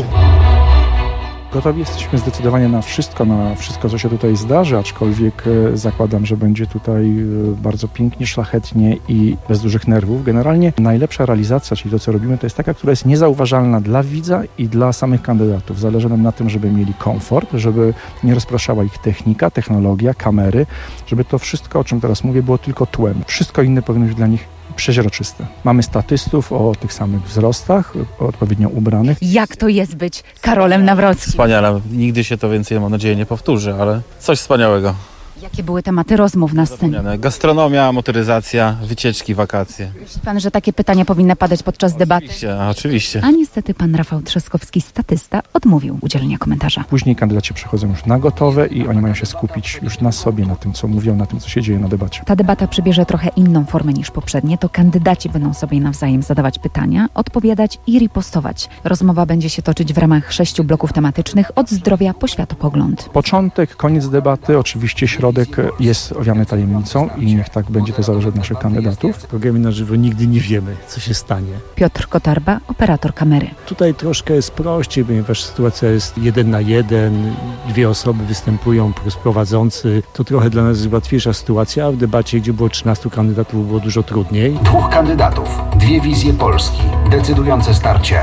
Gotowi jesteśmy zdecydowanie na wszystko, na wszystko, co się tutaj zdarzy, aczkolwiek e, zakładam, że będzie tutaj e, bardzo pięknie, szlachetnie i bez dużych nerwów. Generalnie najlepsza realizacja, czyli to, co robimy, to jest taka, która jest niezauważalna dla widza i dla samych kandydatów. Zależy nam na tym, żeby mieli komfort, żeby nie rozpraszała ich technika, technologia, kamery, żeby to wszystko, o czym teraz mówię, było tylko tłem. Wszystko inne powinno być dla nich przeźroczyste. Mamy statystów o tych samych wzrostach, odpowiednio ubranych. Jak to jest być Karolem Nawrockim? Wspaniale. Nigdy się to więcej, mam nadzieję, nie powtórzy, ale coś wspaniałego. Jakie były tematy rozmów na scenie? Gastronomia, motoryzacja, wycieczki, wakacje. Myśli pan, że takie pytania powinny padać podczas debaty? Oczywiście, oczywiście. A niestety pan Rafał Trzaskowski, statysta, odmówił udzielenia komentarza. Później kandydaci przechodzą już na gotowe i oni mają się skupić już na sobie, na tym, co mówią, na tym, co się dzieje na debacie. Ta debata przybierze trochę inną formę niż poprzednie. To kandydaci będą sobie nawzajem zadawać pytania, odpowiadać i ripostować. Rozmowa będzie się toczyć w ramach sześciu bloków tematycznych od zdrowia po światopogląd. Początek, koniec debaty, oczywiście środek jest owiany tajemnicą i niech tak będzie, to zależy od naszych kandydatów. W programie na żywo nigdy nie wiemy, co się stanie. Piotr Kotarba, operator kamery. Tutaj troszkę jest prościej, ponieważ sytuacja jest jeden na jeden, dwie osoby występują plus prowadzący. To trochę dla nas jest łatwiejsza sytuacja, a w debacie, gdzie było trzynastu kandydatów, było dużo trudniej. Dwóch kandydatów, dwie wizje Polski, decydujące starcie.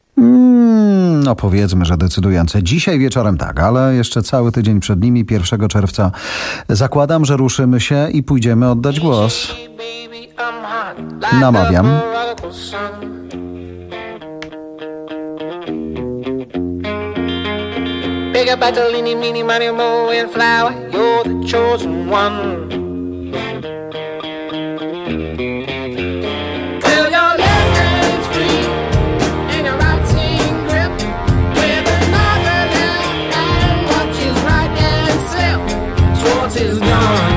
Mm, no powiedzmy, że decydujące. Dzisiaj wieczorem tak, ale jeszcze cały tydzień przed nimi, pierwszego czerwca. Zakładam, że ruszymy się i pójdziemy oddać głos. Namawiam. Big up Bartolini, Mini, Money, Mo, and Flower, you're the chosen one. Feel your left hand's free, and your right hand grip, with another left hand, watch his right hand slip, Schwartz is gone.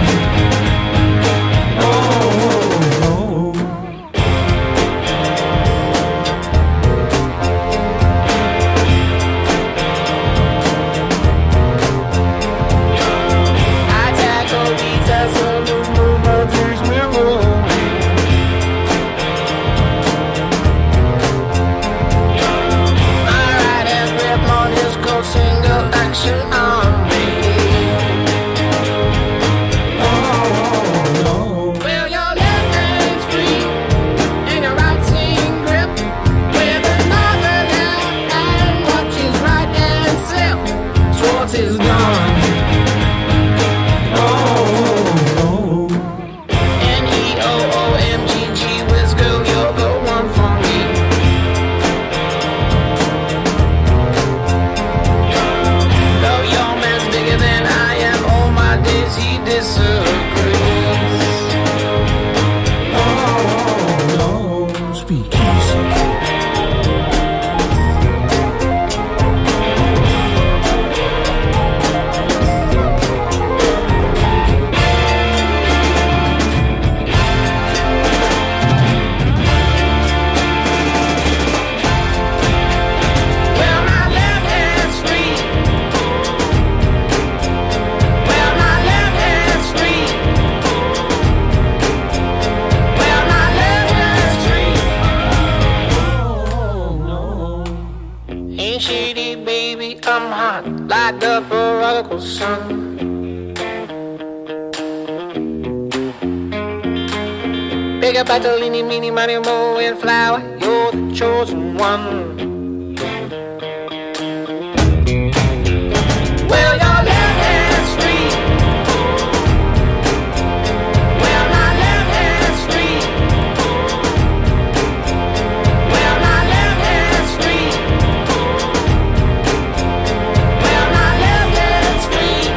Big up Bartolini, Mini, Money, Mo, and Flower, you're the chosen one. Well, your left hand's free. Well, my left hand's free. Well, my left hand's free. Well, my left hand's free.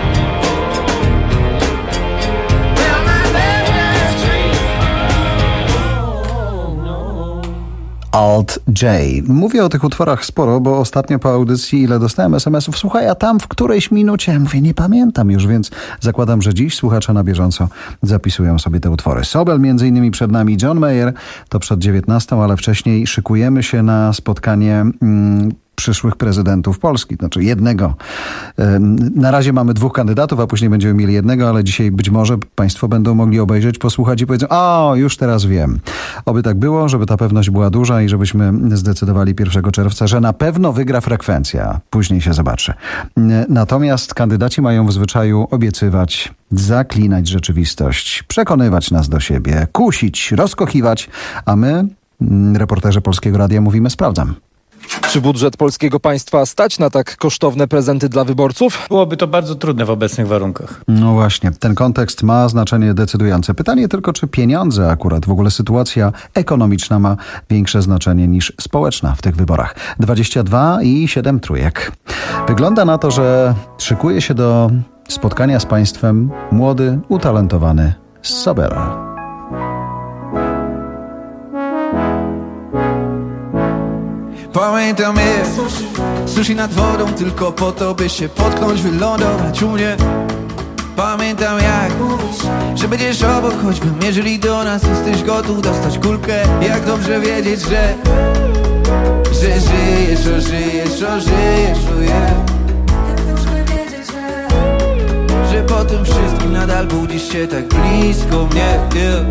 Well, my left hand's free. Alt J. Mówię o tych utworach sporo, bo ostatnio po audycji ile dostałem es em esów, słuchaj, a tam w którejś minucie, mówię, nie pamiętam już, więc zakładam, że dziś słuchacze na bieżąco zapisują sobie te utwory. Sobel między innymi przed nami, John Mayer to przed dziewiętnastą, ale wcześniej szykujemy się na spotkanie mm, przyszłych prezydentów Polski, znaczy jednego. Na razie mamy dwóch kandydatów, a później będziemy mieli jednego, ale dzisiaj być może Państwo będą mogli obejrzeć, posłuchać i powiedzą, o, już teraz wiem. Oby tak było, żeby ta pewność była duża i żebyśmy zdecydowali pierwszego czerwca, że na pewno wygra frekwencja. Później się zobaczy. Natomiast kandydaci mają w zwyczaju obiecywać, zaklinać rzeczywistość, przekonywać nas do siebie, kusić, rozkochiwać, a my, reporterzy Polskiego Radia, mówimy sprawdzam. Czy budżet polskiego państwa stać na tak kosztowne prezenty dla wyborców? Byłoby to bardzo trudne w obecnych warunkach. No właśnie, ten kontekst ma znaczenie decydujące. Pytanie tylko, czy pieniądze akurat, w ogóle sytuacja ekonomiczna ma większe znaczenie niż społeczna w tych wyborach. dwadzieścia dwa i siedem trójek. Wygląda na to, że szykuje się do spotkania z państwem młody, utalentowany Sobel. Pamiętam je, sushi nad wodą tylko po to, by się potknąć, wylądować u mnie. Pamiętam jak mówisz, że będziesz obok, choćbym jeżeli do nas jesteś gotów dostać kulkę. Jak dobrze wiedzieć, że że żyjesz, o żyjesz, o żyjesz, o yeah. Że po tym wszystkim nadal budzisz się tak blisko mnie, yeah.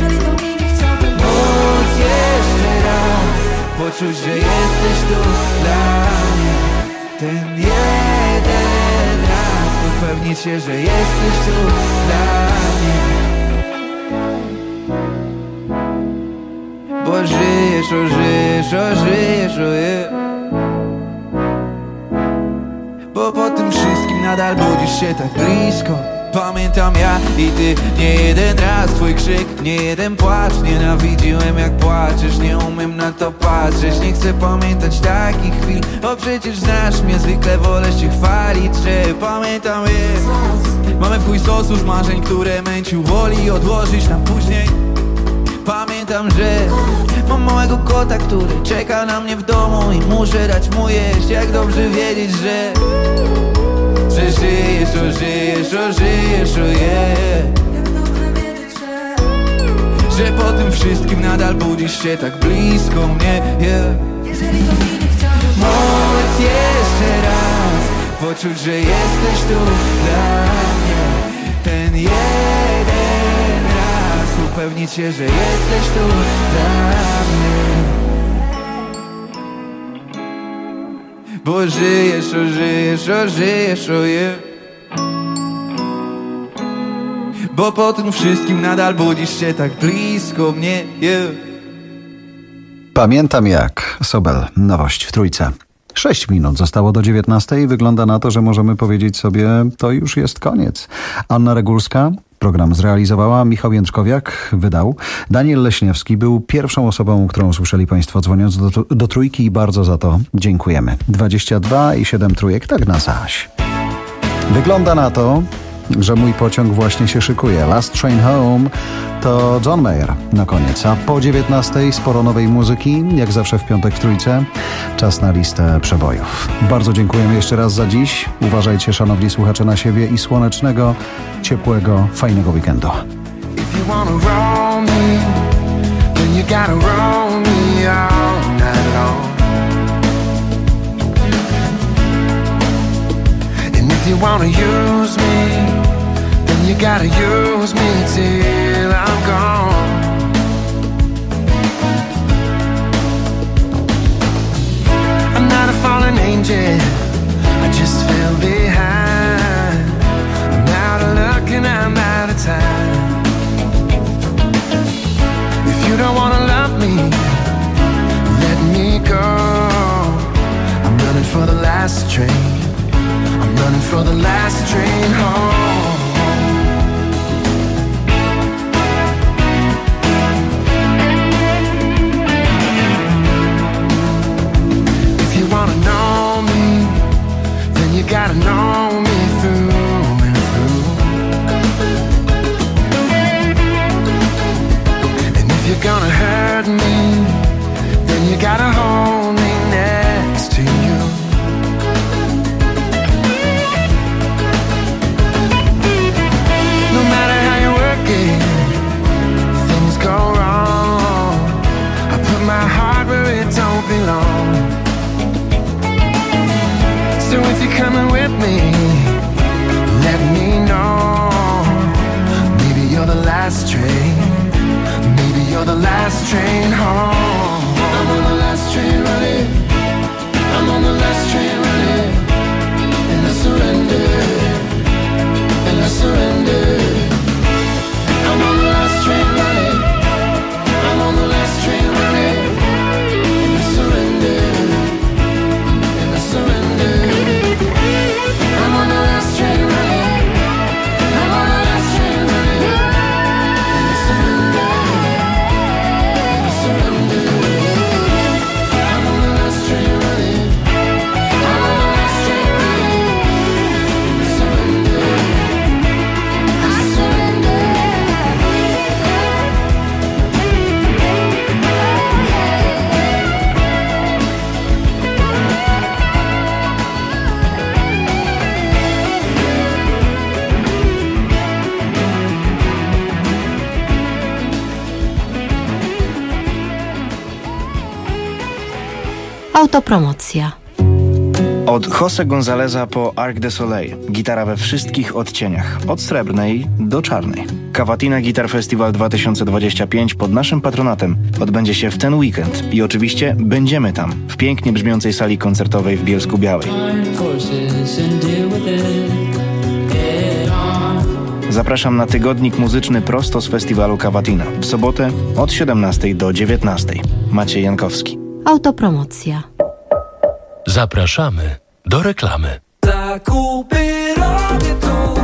Móc jeszcze raz poczuć, że jesteś tu dla mnie. Ten jeden raz upewnić się, że jesteś tu dla mnie. Bo żyjesz, o żyjesz, o żyjesz, o yeah. Bo po tym wszystkim nadal budzisz się tak blisko. Pamiętam ja i ty, nie jeden raz twój krzyk, nie jeden płacz. Nienawidziłem jak płaczesz, nie umiem na to patrzeć. Nie chcę pamiętać takich chwil, bo przecież znasz mnie, zwykle wolę się chwalić, że pamiętam je. Mamy w chuj sosu z marzeń, które męcił, woli odłożyć na później. Pamiętam, że mam małego kota, który czeka na mnie w domu i muszę dać mu jeść. Jak dobrze wiedzieć, że że żyjesz, o żyjesz, o żyjesz, o yeah. Że po tym wszystkim nadal budzisz się tak blisko mnie, yeah. Móc jeszcze raz poczuć, że jesteś tu dla mnie. Ten jeden raz upewnić się, że jesteś tu dla mnie. Bo żyjesz, o żyjesz, o żyjesz, o yeah. Bo po tym wszystkim nadal budzisz się tak blisko mnie, yeah. Pamiętam jak. Sobel, nowość w trójce. Sześć minut zostało do dziewiętnastej. Wygląda na to, że możemy powiedzieć sobie, to już jest koniec. Anna Regulska program zrealizowała, Michał Jędrzkowiak wydał. Daniel Leśniewski był pierwszą osobą, którą słyszeli Państwo dzwoniąc do, do trójki i bardzo za to dziękujemy. dwadzieścia dwa i siedem trójek, tak na zaś. Wygląda na to, że mój pociąg właśnie się szykuje. Last Train Home to John Mayer na koniec, a po dziewiętnastej sporo nowej muzyki, jak zawsze w piątek w trójce. Czas na listę przebojów. Bardzo dziękujemy jeszcze raz za dziś. Uważajcie, szanowni słuchacze, na siebie i słonecznego, ciepłego, fajnego weekendu. If you wanna roll me, then you gotta roll me all night long. And if you wanna use me, then you gotta use me till I'm gone. I'm not a fallen angel, I just fell behind. I'm out of luck and I'm out of time. If you don't wanna love me, let me go. I'm running for the last train, I'm running for the last train home. If you wanna know me, then you gotta know me through and through. And if you're gonna hurt me, then you You gotta hold me next to you. No matter how you work it, things go wrong. I put my heart where it don't belong. So if you're coming with me, let me know. Maybe you're the last train. Maybe you're the last train home. I'm on the last train running. I'm on the last train running. And I surrender. And I surrender. I'm on the last train running. I'm on the last train running. And I surrender. And I surrender. I'm on the last train running. I'm on the last train running. And I surrender. And I surrender. I'm on the last train running. I'm on the last train running. And I surrender. I surrender. Autopromocja. Od Jose Gonzaleza po Arc de Soleil. Gitara we wszystkich odcieniach. Od srebrnej do czarnej. Cavatina Guitar Festival dwa tysiące dwudziesty piąty pod naszym patronatem odbędzie się w ten weekend. I oczywiście będziemy tam, w pięknie brzmiącej sali koncertowej w Bielsku Białej. Zapraszam na tygodnik muzyczny prosto z festiwalu Cavatina. W sobotę od siedemnastej do dziewiętnastej. Maciej Jankowski. Autopromocja. Zapraszamy do reklamy. Zakupy robię tu.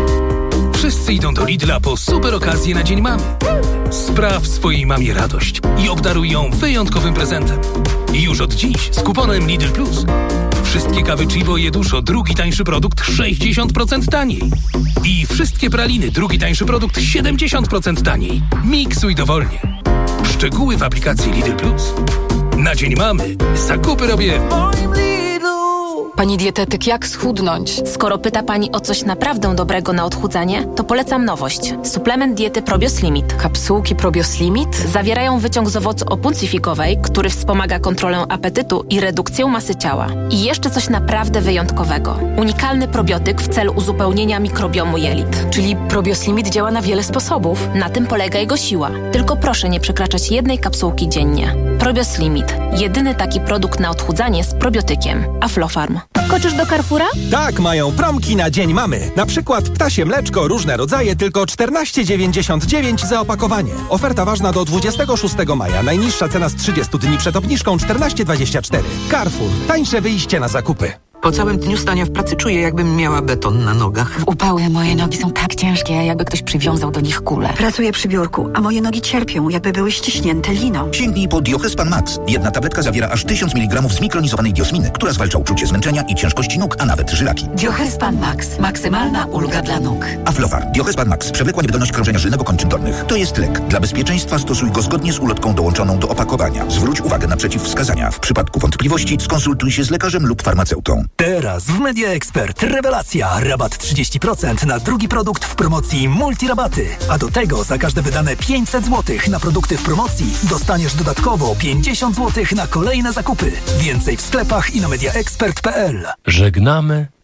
Wszyscy idą do Lidla po super okazję na Dzień Mamy. Spraw swojej mamie radość i obdaruj ją wyjątkowym prezentem. I już od dziś z kuponem Lidl Plus. Wszystkie kawy Chibo i Eduszo, drugi tańszy produkt sześćdziesiąt procent taniej. I wszystkie praliny, drugi tańszy produkt siedemdziesiąt procent taniej. Miksuj dowolnie. Szczegóły w aplikacji Lidl Plus. Na Dzień Mamy zakupy robię w moim Lidlu. Pani dietetyk, jak schudnąć? Skoro pyta Pani o coś naprawdę dobrego na odchudzanie, to polecam nowość. Suplement diety Probios Limit. Kapsułki Probios Limit? Zawierają wyciąg z owocu opuncifikowej, który wspomaga kontrolę apetytu i redukcję masy ciała. I jeszcze coś naprawdę wyjątkowego. Unikalny probiotyk w celu uzupełnienia mikrobiomu jelit. Czyli Probios Limit działa na wiele sposobów. Na tym polega jego siła. Tylko proszę nie przekraczać jednej kapsułki dziennie. Probios Limit. Jedyny taki produkt na odchudzanie z probiotykiem. Aflofarm. Skoczysz do Carrefoura? Tak, mają promki na Dzień Mamy. Na przykład ptasie mleczko, różne rodzaje, tylko czternaście dziewięćdziesiąt dziewięć za opakowanie. Oferta ważna do dwudziestego szóstego maja. Najniższa cena z trzydziestu dni przed obniżką czternaście dwadzieścia cztery. Carrefour. Tańsze wyjście na zakupy. Po całym dniu stania w pracy czuję, jakbym miała beton na nogach. W upały moje nogi są tak ciężkie, jakby ktoś przywiązał do nich kulę. Pracuję przy biurku, a moje nogi cierpią, jakby były ściśnięte liną. Sięgnij po Diochespan Max. Jedna tabletka zawiera aż tysiąc miligramów zmikronizowanej diosminy, która zwalcza uczucie zmęczenia i ciężkości nóg, a nawet żylaki. Diochespan Max. Maksymalna ulga dla nóg. Aflofar. Diochespan Max. Przewlekła niewydolność krążenia żylnego kończyn dolnych. To jest lek. Dla bezpieczeństwa stosuj go zgodnie z ulotką dołączoną do opakowania. Zwróć uwagę na przeciwwskazania. W przypadku wątpliwości skonsultuj się z lekarzem lub farmaceutą. Teraz w Media Expert rewelacja. Rabat trzydzieści procent na drugi produkt w promocji Multirabaty. A do tego za każde wydane pięćset złotych na produkty w promocji dostaniesz dodatkowo pięćdziesiąt złotych na kolejne zakupy. Więcej w sklepach i na mediaexpert kropka p l. Żegnamy